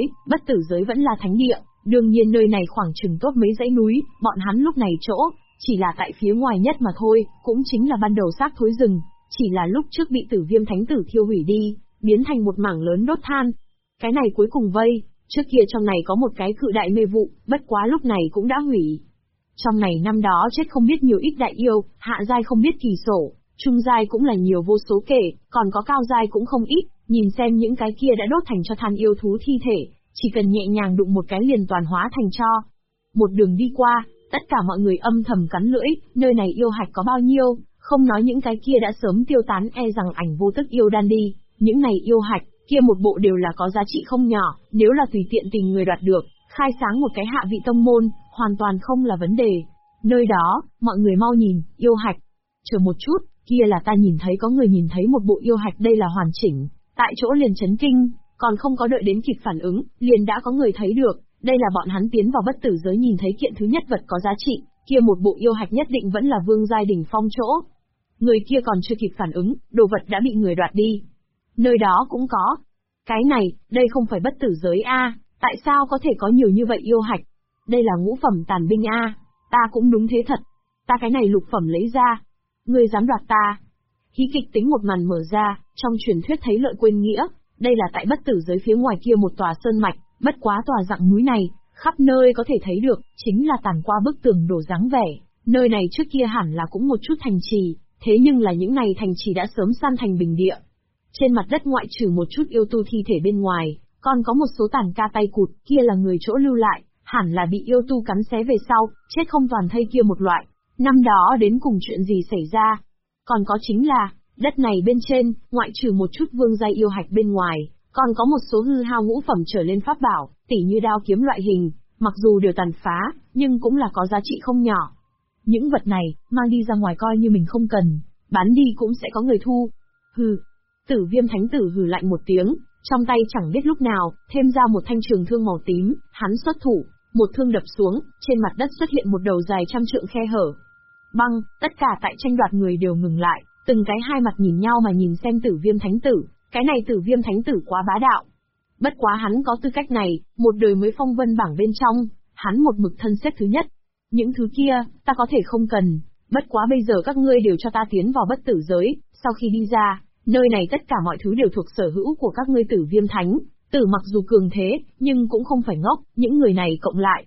tử giới vẫn là thánh địa, đương nhiên nơi này khoảng chừng tốt mấy dãy núi, bọn hắn lúc này chỗ, chỉ là tại phía ngoài nhất mà thôi, cũng chính là ban đầu xác thối rừng, chỉ là lúc trước bị Tử Viêm Thánh Tử thiêu hủy đi, biến thành một mảng lớn đốt than. Cái này cuối cùng vây, trước kia trong này có một cái cự đại mê vụ, bất quá lúc này cũng đã hủy. Trong này năm đó chết không biết nhiều ít đại yêu, hạ giai không biết kỳ sổ, trung giai cũng là nhiều vô số kể, còn có cao giai cũng không ít, nhìn xem những cái kia đã đốt thành cho than yêu thú thi thể, chỉ cần nhẹ nhàng đụng một cái liền toàn hóa thành tro. Một đường đi qua, tất cả mọi người âm thầm cắn lưỡi, nơi này yêu hạch có bao nhiêu, không nói những cái kia đã sớm tiêu tán e rằng ảnh vô tức yêu đan đi, những này yêu hạch, kia một bộ đều là có giá trị không nhỏ, nếu là tùy tiện tình người đoạt được, khai sáng một cái hạ vị tông môn, hoàn toàn không là vấn đề. Nơi đó, mọi người mau nhìn, yêu hạch. Chờ một chút, kia là ta nhìn thấy có người nhìn thấy một bộ yêu hạch đây là hoàn chỉnh, tại chỗ liền chấn kinh, còn không có đợi đến kịp phản ứng, liền đã có người thấy được, đây là bọn hắn tiến vào bất tử giới nhìn thấy kiện thứ nhất vật có giá trị, kia một bộ yêu hạch nhất định vẫn là vương giai đỉnh phong chỗ. Người kia còn chưa kịp phản ứng, đồ vật đã bị người đoạt đi. Nơi đó cũng có. Cái này, đây không phải bất tử giới a, tại sao có thể có nhiều như vậy yêu hạch? Đây là ngũ phẩm tàn binh a, ta cũng đúng thế thật. Ta cái này lục phẩm lấy ra. Ngươi dám đoạt ta? Hí kịch tính một màn mở ra, trong truyền thuyết thấy lợi quên nghĩa, đây là tại bất tử giới phía ngoài kia một tòa sơn mạch, bất quá tòa dạng núi này, khắp nơi có thể thấy được, chính là tàn qua bức tường đổ dáng vẻ, nơi này trước kia hẳn là cũng một chút thành trì, thế nhưng là những này thành trì đã sớm san thành bình địa. Trên mặt đất ngoại trừ một chút yêu tu thi thể bên ngoài, còn có một số tàn ca tay cụt, kia là người chỗ lưu lại, hẳn là bị yêu tu cắn xé về sau, chết không toàn thây kia một loại. Năm đó đến cùng chuyện gì xảy ra? Còn có chính là, đất này bên trên, ngoại trừ một chút vương giai yêu hạch bên ngoài, còn có một số hư hao ngũ phẩm trở lên pháp bảo, tỉ như đao kiếm loại hình, mặc dù đều tàn phá, nhưng cũng là có giá trị không nhỏ. Những vật này, mang đi ra ngoài coi như mình không cần, bán đi cũng sẽ có người thu. Hừ. Tử Viêm Thánh Tử hừ lạnh một tiếng, trong tay chẳng biết lúc nào, thêm ra một thanh trường thương màu tím, hắn xuất thủ, một thương đập xuống, trên mặt đất xuất hiện một đầu dài 100 trượng khe hở. Băng, tất cả tại tranh đoạt người đều ngừng lại, từng cái hai mặt nhìn nhau mà nhìn xem Tử Viêm Thánh Tử, cái này Tử Viêm Thánh Tử quá bá đạo. Bất quá hắn có tư cách này, một đời mới phong vân bảng bên trong, hắn một mực thân xếp thứ nhất. Những thứ kia, ta có thể không cần, bất quá bây giờ các ngươi đều cho ta tiến vào bất tử giới, sau khi đi ra, nơi này tất cả mọi thứ đều thuộc sở hữu của các ngươi Tử Viêm Thánh Tử mặc dù cường thế, nhưng cũng không phải ngốc, những người này cộng lại,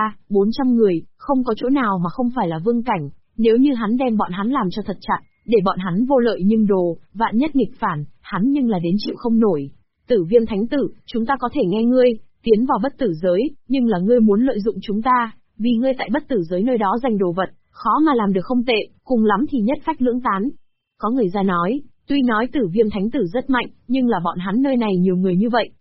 400 người, không có chỗ nào mà không phải là vương cảnh, nếu như hắn đem bọn hắn làm cho thật chặt, để bọn hắn vô lợi nhưng đồ, vạn nhất nghịch phản, hắn nhưng là đến chịu không nổi. Tử Viêm Thánh Tử, chúng ta có thể nghe ngươi, tiến vào bất tử giới, nhưng là ngươi muốn lợi dụng chúng ta, vì ngươi tại bất tử giới nơi đó giành đồ vật, khó mà làm được không tệ, cùng lắm thì nhất phách lưỡng tán. Có người ra nói, tuy nói Tử Viêm Thánh Tử rất mạnh, nhưng là bọn hắn nơi này nhiều người như vậy,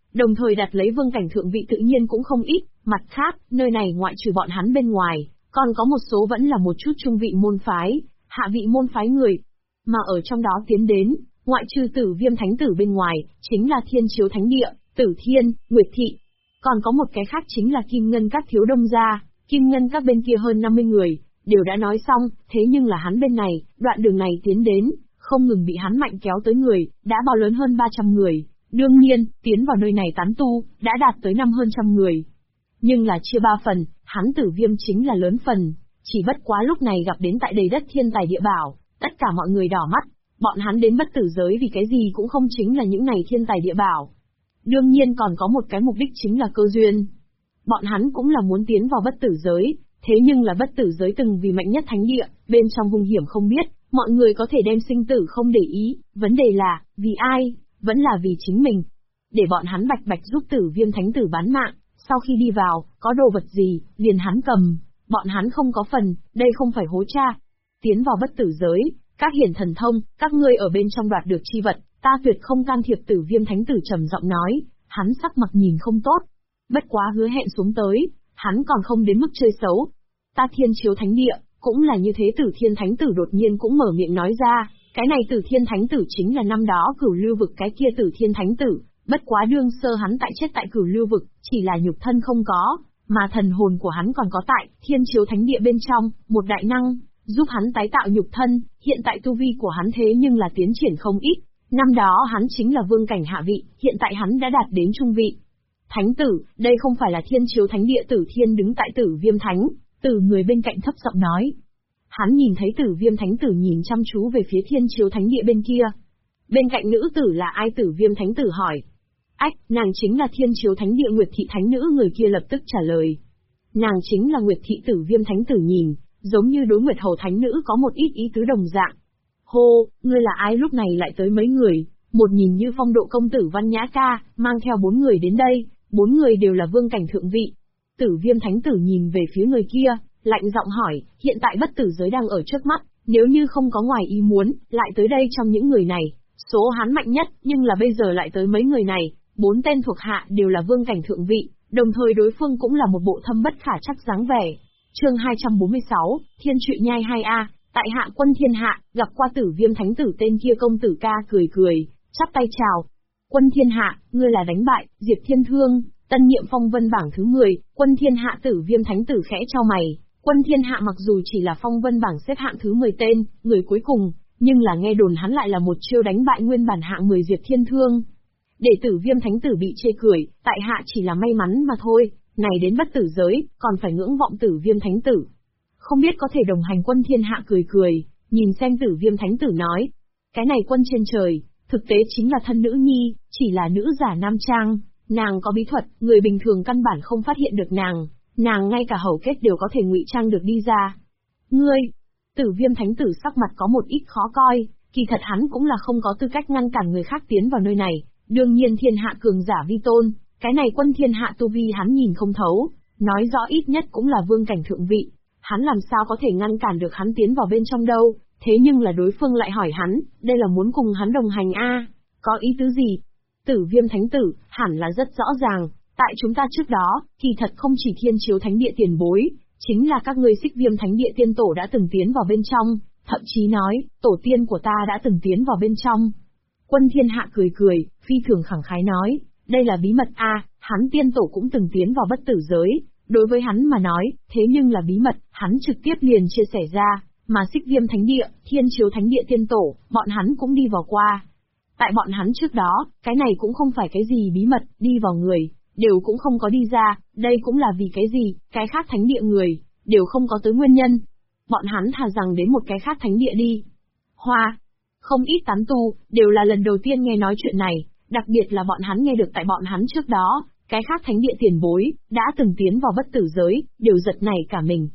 đồng thời đặt lấy vương cảnh thượng vị tự nhiên cũng không ít, mặt khác, nơi này ngoại trừ bọn hắn bên ngoài, còn có một số vẫn là một chút trung vị môn phái, hạ vị môn phái người. Mà ở trong đó tiến đến, ngoại trừ Tử Viêm Thánh Tử bên ngoài, chính là Thiên Chiếu Thánh Địa, Tử Thiên, Nguyệt Thị. Còn có một cái khác chính là Kim Ngân các thiếu đông gia, Kim Ngân các bên kia hơn 50 người, đều đã nói xong, thế nhưng là hắn bên này, đoạn đường này tiến đến, không ngừng bị hắn mạnh kéo tới người, đã bao lớn hơn 300 người. Đương nhiên, tiến vào nơi này tán tu, đã đạt tới năm hơn trăm người. Nhưng là chia 3 phần, hắn Tử Viêm chính là lớn phần, chỉ bất quá lúc này gặp đến tại đầy đất thiên tài địa bảo, tất cả mọi người đỏ mắt, bọn hắn đến bất tử giới vì cái gì cũng không chính là những này thiên tài địa bảo. Đương nhiên còn có một cái mục đích chính là cơ duyên. Bọn hắn cũng là muốn tiến vào bất tử giới, thế nhưng là bất tử giới từng vì mạnh nhất thánh địa, bên trong hung hiểm không biết, mọi người có thể đem sinh tử không để ý, vấn đề là, vì ai, vẫn là vì chính mình. Để bọn hắn bạch bạch giúp Tử Viêm Thánh Tử bán mạng, sau khi đi vào, có đồ vật gì, liền hắn cầm, bọn hắn không có phần, đây không phải hố cha. Tiến vào bất tử giới, các hiển thần thông, các ngươi ở bên trong đoạt được chi vật, ta tuyệt không can thiệp. Tử Viêm Thánh Tử trầm giọng nói, hắn sắc mặt nhìn không tốt. Bất quá hứa hẹn xuống tới, hắn còn không đến mức chơi xấu. Ta Thiên Chiếu Thánh Địa, cũng là như thế. Tử Thiên Thánh Tử đột nhiên cũng mở miệng nói ra, cái này Tử Thiên Thánh Tử chính là năm đó Cửu Lưu Vực cái kia Tử Thiên Thánh Tử, bất quá đương sơ hắn tại chết tại Cửu Lưu Vực, chỉ là nhục thân không có, mà thần hồn của hắn còn có tại Thiên Chiếu Thánh Địa bên trong, một đại năng, giúp hắn tái tạo nhục thân, hiện tại tu vi của hắn thế nhưng là tiến triển không ít. Năm đó hắn chính là vương cảnh hạ vị, hiện tại hắn đã đạt đến trung vị. Thánh tử, đây không phải là Thiên Chiếu Thánh Địa. Tử Thiên đứng tại Tử Viêm Thánh Tử người bên cạnh thấp giọng nói. Hắn nhìn thấy Tử Viêm Thánh Tử nhìn chăm chú về phía Thiên Chiếu Thánh Địa bên kia. Bên cạnh nữ tử là ai? Tử Viêm Thánh Tử hỏi. Ách, nàng chính là Thiên Chiếu Thánh Địa Nguyệt Thị Thánh Nữ. Người kia lập tức trả lời. Nàng chính là Nguyệt Thị. Tử Viêm Thánh Tử nhìn, giống như đối Nguyệt Hầu Thánh Nữ có một ít ý tứ đồng dạng. Hô, ngươi là ai? Lúc này lại tới mấy người, một nhìn như phong độ công tử Văn Nhã Ca, mang theo 4 người đến đây, 4 người đều là vương cảnh thượng vị. Tử Viêm Thánh Tử nhìn về phía người kia, lạnh giọng hỏi, hiện tại bất tử giới đang ở trước mắt, nếu như không có ngoài ý muốn, lại tới đây trong những người này, số hắn mạnh nhất, nhưng là bây giờ lại tới mấy người này, 4 tên thuộc hạ đều là vương cảnh thượng vị, đồng thời đối phương cũng là một bộ thâm bất khả trắc dáng vẻ. Chương 246, Thiên Trụy Nhai 2A, tại hạ Quân Thiên Hạ, gặp qua Tử Viêm Thánh Tử. Tên kia công tử ca cười cười, chắp tay chào. Quân Thiên Hạ, ngươi là đánh bại Diệp Thiên Thương, tân nhiệm phong vân bảng thứ 10, Quân Thiên Hạ. Tử Viêm Thánh Tử khẽ chau mày. Quân Thiên Hạ mặc dù chỉ là phong vân bảng xếp hạng thứ 10 tên, người cuối cùng, nhưng là nghe đồn hắn lại là một chiêu đánh bại nguyên bản hạng 10 Diệp Thiên Thương. Để Tử Viêm Thánh Tử bị chê cười, tại hạ chỉ là may mắn mà thôi, này đến bất tử giới, còn phải ngưỡng vọng Tử Viêm Thánh Tử. Không biết có thể đồng hành. Quân Thiên Hạ cười cười, nhìn xem Tử Viêm Thánh Tử nói. Cái này quân trên trời, thực tế chính là thân nữ nhi, chỉ là nữ giả nam trang, nàng có bí thuật, người bình thường căn bản không phát hiện được nàng ngay cả hầu kết đều có thể ngụy trang được đi ra. Ngươi, Tử Viêm Thánh Tử sắc mặt có một ít khó coi, kỳ thật hắn cũng là không có tư cách ngăn cản người khác tiến vào nơi này, đương nhiên thiên hạ cường giả vi tôn, cái này Quân Thiên Hạ tu vi hắn nhìn không thấu, nói rõ ít nhất cũng là vương cảnh thượng vị, hắn làm sao có thể ngăn cản được hắn tiến vào bên trong đâu, thế nhưng là đối phương lại hỏi hắn, đây là muốn cùng hắn đồng hành a, có ý tứ gì? Tử Viêm Thánh Tử, hẳn là rất rõ ràng, tại chúng ta trước đó, kỳ thật không chỉ Thiên Chiếu Thánh Địa tiền bối, chính là các ngươi Xích Viêm Thánh Địa tiên tổ đã từng tiến vào bên trong, thậm chí nói, tổ tiên của ta đã từng tiến vào bên trong. Quân Thiên Hạ cười cười, phi thường khẳng khái nói, đây là bí mật a, hắn tiên tổ cũng từng tiến vào bất tử giới, đối với hắn mà nói, thế nhưng là bí mật, hắn trực tiếp liền chia sẻ ra, mà Xích Viêm Thánh Địa, Thiên Chiếu Thánh Địa tiên tổ, bọn hắn cũng đi vào qua. Tại bọn hắn trước đó, cái này cũng không phải cái gì bí mật, đi vào người, đều cũng không có đi ra, đây cũng là vì cái gì, cái khác thánh địa người, đều không có tới nguyên nhân. Bọn hắn thà rằng đến một cái khác thánh địa đi. Hoa, không ít tán tu, đều là lần đầu tiên nghe nói chuyện này, đặc biệt là bọn hắn nghe được tại bọn hắn trước đó, cái khác thánh địa tiền bối, đã từng tiến vào bất tử giới, đều giật nảy cả mình.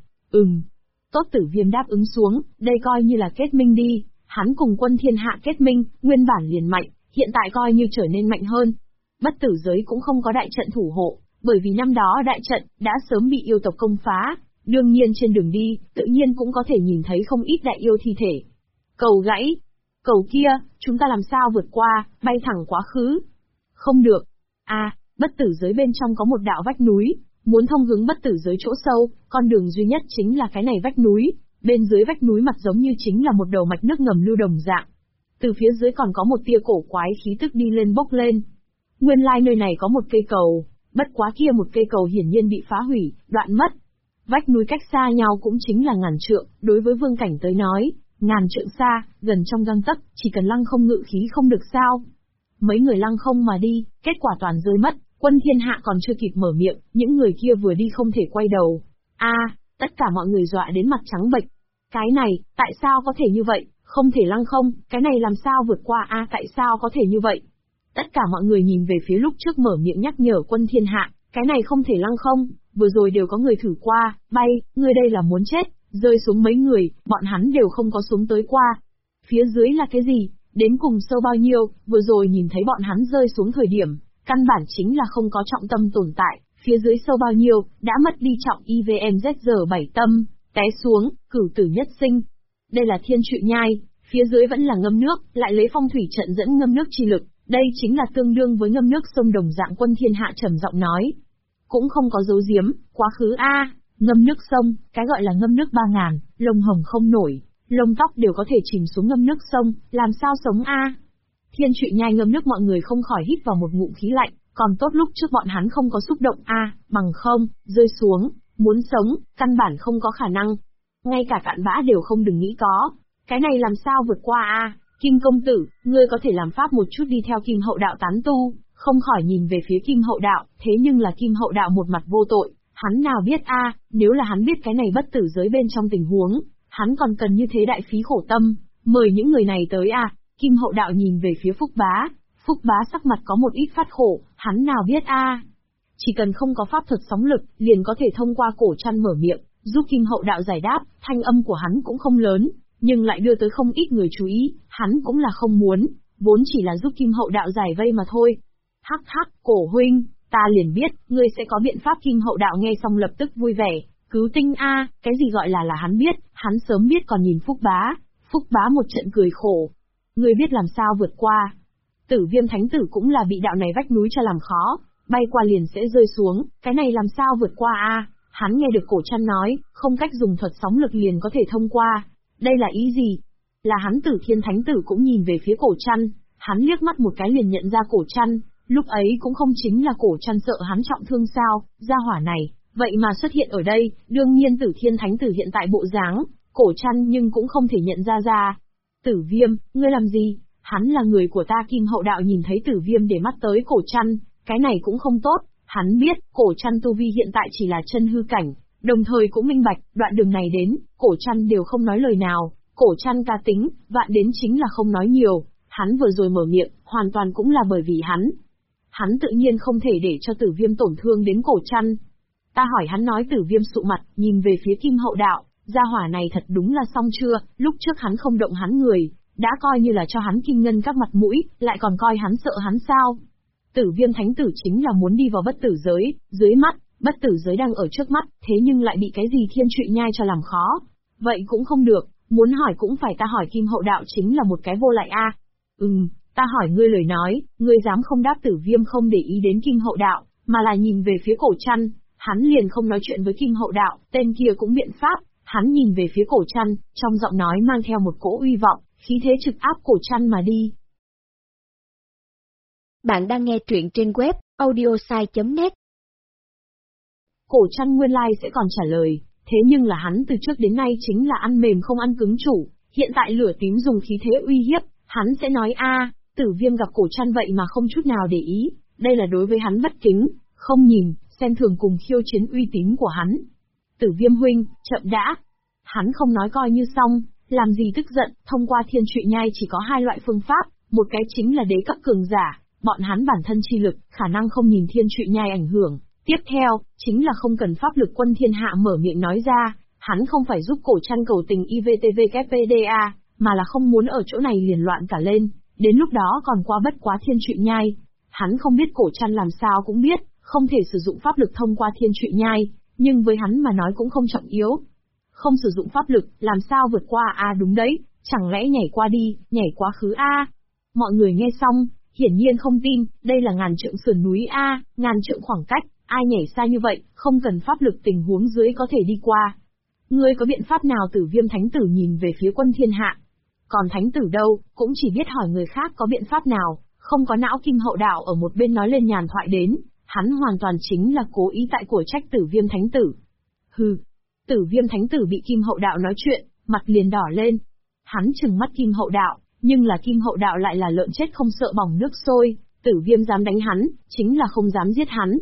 Tốt. Tử Viêm đáp ứng xuống, đây coi như là kết minh đi, hắn cùng Quân Thiên Hạ kết minh, nguyên bản liền mạnh, hiện tại coi như trở nên mạnh hơn. Bất tử giới cũng không có đại trận thủ hộ, bởi vì năm đó đại trận đã sớm bị yêu tộc công phá, đương nhiên trên đường đi, tự nhiên cũng có thể nhìn thấy không ít đại yêu thi thể. Cầu gãy, cầu kia, chúng ta làm sao vượt qua, bay thẳng quá khứ? Không được. Bất tử giới bên trong có một đạo vách núi, muốn thông hướng bất tử giới chỗ sâu, con đường duy nhất chính là cái này vách núi. Bên dưới vách núi mặt giống như chính là một đầu mạch nước ngầm lưu đồng dạng. Từ phía dưới còn có một tia cổ quái khí tức đi lên bốc lên. Nguyên lai nơi này có một cây cầu, bất quá kia một cây cầu hiển nhiên bị phá hủy, đoạn mất. Vách núi cách xa nhau cũng chính là ngàn trượng, đối với Vương Cảnh tới nói, ngàn trượng xa, gần trong gang tấc, chỉ cần lăng không ngự khí không được sao. Mấy người lăng không mà đi, kết quả toàn rơi mất, Quân Thiên Hạ còn chưa kịp mở miệng, những người kia vừa đi không thể quay đầu. Tất cả mọi người dọa đến mặt trắng bệch. Cái này, tại sao có thể như vậy, không thể lăng không, cái này làm sao vượt qua tại sao có thể như vậy? Tất cả mọi người nhìn về phía lúc trước mở miệng nhắc nhở Quân Thiên Hạ, cái này không thể lăng không, vừa rồi đều có người thử qua, bay, người đây là muốn chết, rơi xuống mấy người, bọn hắn đều không có xuống tới qua. Phía dưới là cái gì, đến cùng sâu bao nhiêu, vừa rồi nhìn thấy bọn hắn rơi xuống thời điểm, căn bản chính là không có trọng tâm tồn tại, phía dưới sâu bao nhiêu, đã mất đi trọng IVMZR7 tâm, té xuống, cửu tử nhất sinh. Đây là thiên trụy nhai, phía dưới vẫn là ngâm nước, lại lấy phong thủy trận dẫn ngâm nước chi lực, đây chính là tương đương với ngâm nước sông đồng dạng. Quân Thiên Hạ trầm giọng nói. Cũng không có giấu giếm, quá khứ ngâm nước sông, cái gọi là ngâm nước 3000, lông hồng không nổi, lông tóc đều có thể chìm xuống ngâm nước sông, làm sao sống Thiên trụy nhai ngâm nước mọi người không khỏi hít vào một ngụm khí lạnh, còn tốt lúc trước bọn hắn không có xúc động bằng không, rơi xuống, muốn sống, căn bản không có khả năng. Ngay cả cặn bã đều không đừng nghĩ có. Cái này làm sao vượt qua Kim công tử, ngươi có thể làm pháp một chút đi theo Kim Hậu Đạo tán tu, không khỏi nhìn về phía Kim Hậu Đạo, thế nhưng là Kim Hậu Đạo một mặt vô tội, hắn nào biết nếu là hắn biết cái này bất tử giới bên trong tình huống, hắn còn cần như thế đại phí khổ tâm, mời những người này tới Kim Hậu Đạo nhìn về phía Phúc Bá sắc mặt có một ít phát khổ, hắn nào biết chỉ cần không có pháp thuật sóng lực, liền có thể thông qua cổ chăn mở miệng, giúp Kim Hậu Đạo giải đáp, thanh âm của hắn cũng không lớn, nhưng lại đưa tới không ít người chú ý, hắn cũng là không muốn, vốn chỉ là giúp Kim Hậu Đạo giải vây mà thôi. Hắc, cổ huynh, ta liền biết, ngươi sẽ có biện pháp. Kim Hậu Đạo nghe xong lập tức vui vẻ, cứu tinh cái gì gọi là hắn biết, hắn sớm biết còn nhìn Phúc Bá một trận cười khổ. Ngươi biết làm sao vượt qua. Tử Viêm Thánh Tử cũng là bị đạo này vách núi cho làm khó, bay qua liền sẽ rơi xuống, cái này làm sao vượt qua Hắn nghe được cổ chăn nói, không cách dùng thuật sóng lực liền có thể thông qua. Đây là ý gì? Là hắn Tử Thiên Thánh Tử cũng nhìn về phía cổ chăn, hắn liếc mắt một cái liền nhận ra cổ chăn, lúc ấy cũng không chính là cổ chăn sợ hắn trọng thương sao, gia hỏa này, vậy mà xuất hiện ở đây, đương nhiên Tử Thiên Thánh Tử hiện tại bộ dáng, cổ chăn nhưng cũng không thể nhận ra. Tử Viêm, ngươi làm gì? Hắn là người của ta. Kim Hậu Đạo nhìn thấy Tử Viêm để mắt tới cổ chăn, cái này cũng không tốt, hắn biết, cổ chăn tu vi hiện tại chỉ là chân hư cảnh, đồng thời cũng minh bạch, đoạn đường này đến, cổ chăn đều không nói lời nào, cổ chăn cá tính, vạn đến chính là không nói nhiều, hắn vừa rồi mở miệng, hoàn toàn cũng là bởi vì hắn tự nhiên không thể để cho Tử Viêm tổn thương đến cổ chăn. Ta hỏi hắn nói. Tử Viêm sụ mặt, nhìn về phía Kim Hậu Đạo, gia hỏa này thật đúng là xong chưa, lúc trước hắn không động hắn người, đã coi như là cho hắn kim ngân các mặt mũi, lại còn coi hắn sợ hắn sao? Tử Viêm Thánh Tử chính là muốn đi vào bất tử giới, dưới mắt, bất tử giới đang ở trước mắt, thế nhưng lại bị cái gì thiên trụy nhai cho làm khó. Vậy cũng không được, muốn hỏi cũng phải ta hỏi. Kim Hậu Đạo chính là một cái vô lại ta hỏi ngươi lời nói, ngươi dám không đáp. Tử Viêm không để ý đến Kim Hậu Đạo, mà là nhìn về phía cổ chăn, hắn liền không nói chuyện với Kim Hậu Đạo, tên kia cũng biện pháp, hắn nhìn về phía cổ chăn, trong giọng nói mang theo một cỗ uy vọng, khí thế trực áp cổ chăn mà đi. Bạn đang nghe truyện trên web audiosai.net. Cổ chăn nguyên lai sẽ còn trả lời, thế nhưng là hắn từ trước đến nay chính là ăn mềm không ăn cứng chủ, hiện tại lửa tím dùng khí thế uy hiếp, hắn sẽ nói Tử Viêm gặp cổ chăn vậy mà không chút nào để ý, đây là đối với hắn bất kính, không nhìn, xem thường cùng khiêu chiến uy tín của hắn. Tử Viêm huynh, chậm đã. Hắn không nói coi như xong, làm gì tức giận, thông qua thiên trụy nhai chỉ có hai loại phương pháp, một cái chính là đế cấp cường giả, bọn hắn bản thân chi lực, khả năng không nhìn thiên trụy nhai ảnh hưởng. Tiếp theo, chính là không cần pháp lực. Quân Thiên Hạ mở miệng nói ra, hắn không phải giúp cổ chăn cầu tình IVTVKPDA, mà là không muốn ở chỗ này liền loạn cả lên, đến lúc đó còn qua bất quá thiên trụy nhai. Hắn không biết cổ chăn làm sao cũng biết, không thể sử dụng pháp lực thông qua thiên trụy nhai, nhưng với hắn mà nói cũng không trọng yếu. Không sử dụng pháp lực, làm sao vượt qua đúng đấy, chẳng lẽ nhảy qua đi, nhảy quá khứ Mọi người nghe xong, hiển nhiên không tin, đây là ngàn trượng sườn núi a, ngàn trượng khoảng cách, ai nhảy xa như vậy, không cần pháp lực tình huống dưới có thể đi qua. Ngươi có biện pháp nào? Tử Viêm Thánh Tử nhìn về phía Quân Thiên Hạ. Còn Thánh Tử đâu, cũng chỉ biết hỏi người khác có biện pháp nào, không có não. Kim Hậu Đạo ở một bên nói lên nhàn thoại đến, hắn hoàn toàn chính là cố ý tại của trách Tử Viêm Thánh Tử. Hừ. Tử Viêm Thánh Tử bị Kim Hậu Đạo nói chuyện, mặt liền đỏ lên. Hắn trừng mắt Kim Hậu Đạo, nhưng là Kim Hậu Đạo lại là lợn chết không sợ bỏng nước sôi, Tử Viêm dám đánh hắn, chính là không dám giết hắn.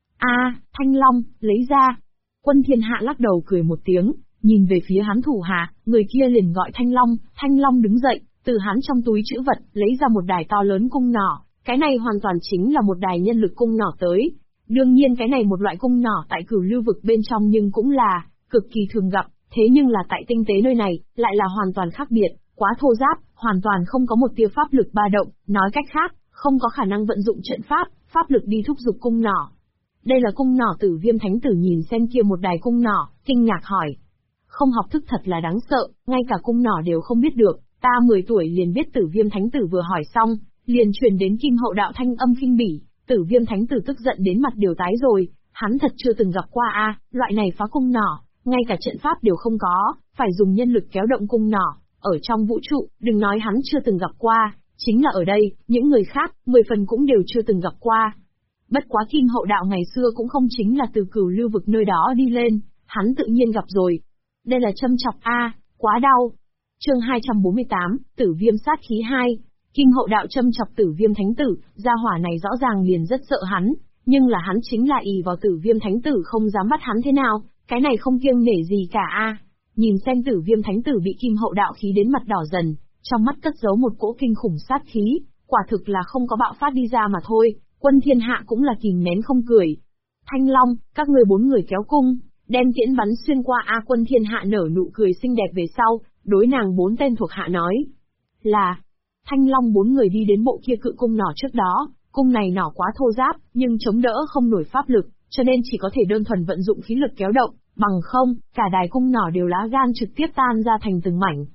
A, Thanh Long, lấy ra. Quân Thiên Hạ lắc đầu cười một tiếng, nhìn về phía hắn thủ hạ, người kia liền gọi Thanh Long đứng dậy, từ hắn trong túi trữ vật, lấy ra một đài to lớn cung nỏ, cái này hoàn toàn chính là một đài nhân lực cung nỏ tới. Đương nhiên cái này một loại cung nỏ tại Cửu Lưu vực bên trong nhưng cũng là cực kỳ thường gặp, thế nhưng là tại tinh tế nơi này, lại là hoàn toàn khác biệt, quá thô ráp, hoàn toàn không có một tia pháp lực ba động, nói cách khác, không có khả năng vận dụng trận pháp lực đi thúc giục cung nỏ. Đây là cung nỏ. Tử Viêm Thánh Tử nhìn xem kia một đài cung nỏ, kinh ngạc hỏi. Không học thức thật là đáng sợ, ngay cả cung nỏ đều không biết được, ta 10 tuổi liền biết. Tử Viêm Thánh Tử vừa hỏi xong, liền truyền đến Kim Hậu Đạo thanh âm khinh bỉ. Tử Viêm Thánh Tử tức giận đến mặt đều tái rồi, hắn thật chưa từng gặp qua a, loại này phá cung nỏ, ngay cả trận pháp đều không có, phải dùng nhân lực kéo động cung nỏ, ở trong vũ trụ, đừng nói hắn chưa từng gặp qua, chính là ở đây, những người khác, 10 phần cũng đều chưa từng gặp qua. Bất quá Kim Hậu Đạo ngày xưa cũng không chính là từ Cửu Lưu vực nơi đó đi lên, hắn tự nhiên gặp rồi. Đây là châm chọc a, quá đau. Chương 248, Tử Viêm sát khí 2. Kim Hậu Đạo châm chọc Tử Viêm Thánh Tử, gia hỏa này rõ ràng liền rất sợ hắn, nhưng là hắn chính là ỷ vào Tử Viêm Thánh Tử không dám bắt hắn thế nào, cái này không kiêng nể gì cả a. Nhìn xem Tử Viêm Thánh Tử bị Kim Hậu Đạo khí đến mặt đỏ dần, trong mắt cất giấu một cỗ kinh khủng sát khí, quả thực là không có bạo phát đi ra mà thôi. Quân Thiên Hạ cũng là kìm nén không cười. Thanh Long, các ngươi 4 người kéo cung, đem tiễn bắn xuyên qua a. Quân Thiên Hạ nở nụ cười xinh đẹp về sau, đối nàng 4 tên thuộc hạ nói. Là, Thanh Long 4 người đi đến bộ kia cự cung nỏ trước đó, cung này nỏ quá thô ráp, nhưng chống đỡ không nổi pháp lực, cho nên chỉ có thể đơn thuần vận dụng khí lực kéo động, bằng không, cả đài cung nỏ đều lá gan trực tiếp tan ra thành từng mảnh.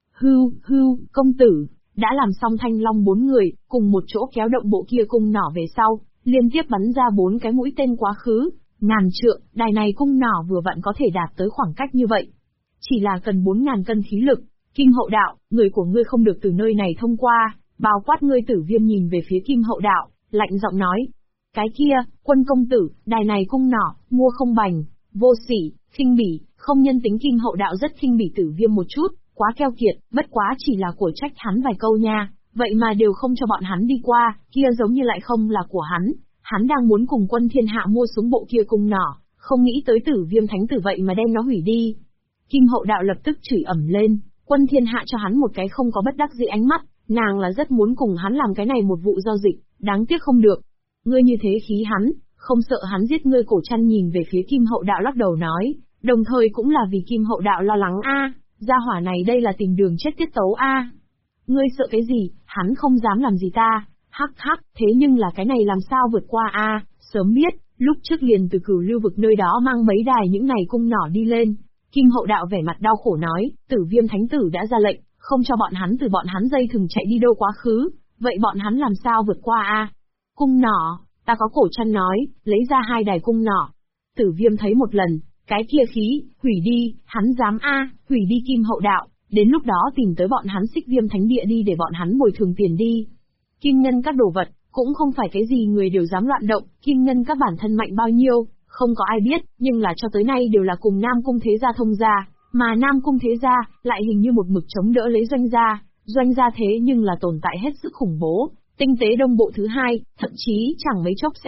Hưu, công tử, đã làm xong. Thanh Long 4 người, cùng một chỗ kéo động bộ kia cung nỏ về sau, liên tiếp bắn ra 4 cái mũi tên quá khứ, ngàn trượng, đài này cung nỏ vừa vặn có thể đạt tới khoảng cách như vậy. Chỉ là cần 4.000 cân khí lực. Kim Hậu Đạo, người của ngươi không được từ nơi này thông qua, bao quát ngươi. Tử Viêm nhìn về phía Kim Hậu Đạo, lạnh giọng nói. Cái kia, Quân công tử, đài này cung nỏ, mua không bành, vô sỉ, khinh bỉ, không nhân tính. Kim Hậu Đạo rất khinh bỉ Tử Viêm một chút, quá keo kiệt, bất quá chỉ là của trách hắn vài câu nha, vậy mà đều không cho bọn hắn đi qua, kia giống như lại không là của hắn đang muốn cùng Quân Thiên Hạ mua xuống bộ kia cung nỏ, không nghĩ tới Tử Viêm Thánh Tử vậy mà đem nó hủy đi. Kim Hậu Đạo lập tức chửi ầm lên, Quân Thiên Hạ cho hắn một cái không có bất đắc dĩ ánh mắt, nàng là rất muốn cùng hắn làm cái này một vụ giao dịch, đáng tiếc không được. Ngươi như thế khí hắn, không sợ hắn giết ngươi? Cổ Trăn nhìn về phía Kim Hậu Đạo lắc đầu nói, đồng thời cũng là vì Kim Hậu Đạo lo lắng a, gia hỏa này đây là tìm đường chết tiết tấu a. Ngươi sợ cái gì, hắn không dám làm gì ta, hắc, thế nhưng là cái này làm sao vượt qua a, sớm biết, lúc trước liền từ Cửu Lưu vực nơi đó mang mấy đài những này cung nỏ đi lên. Kim Hậu Đạo vẻ mặt đau khổ nói, Tử Viêm Thánh Tử đã ra lệnh, không cho bọn hắn từ bọn hắn dây thừng chạy đi đâu quá khứ, vậy bọn hắn làm sao vượt qua a? Cung nỏ, ta có. Cổ Trăn nói, lấy ra 2 đài cung nỏ. Tử Viêm thấy một lần, cái kia khí, hủy đi, hắn dám a, hủy đi. Kim Hậu Đạo, đến lúc đó tìm tới bọn hắn Xích Viêm Thánh Địa đi để bọn hắn bồi thường tiền đi. Kim ngân các đồ vật, cũng không phải cái gì người đều dám loạn động, kim ngân các bản thân mạnh bao nhiêu, không có ai biết, nhưng là cho tới nay đều là cùng Nam Cung Thế Gia thông gia, mà Nam Cung Thế Gia lại hình như một mực chống đỡ lấy Doanh Gia thế nhưng là tồn tại hết sức khủng bố, tinh tế đông bộ thứ 2, thậm chí chẳng mấy chốc sẽ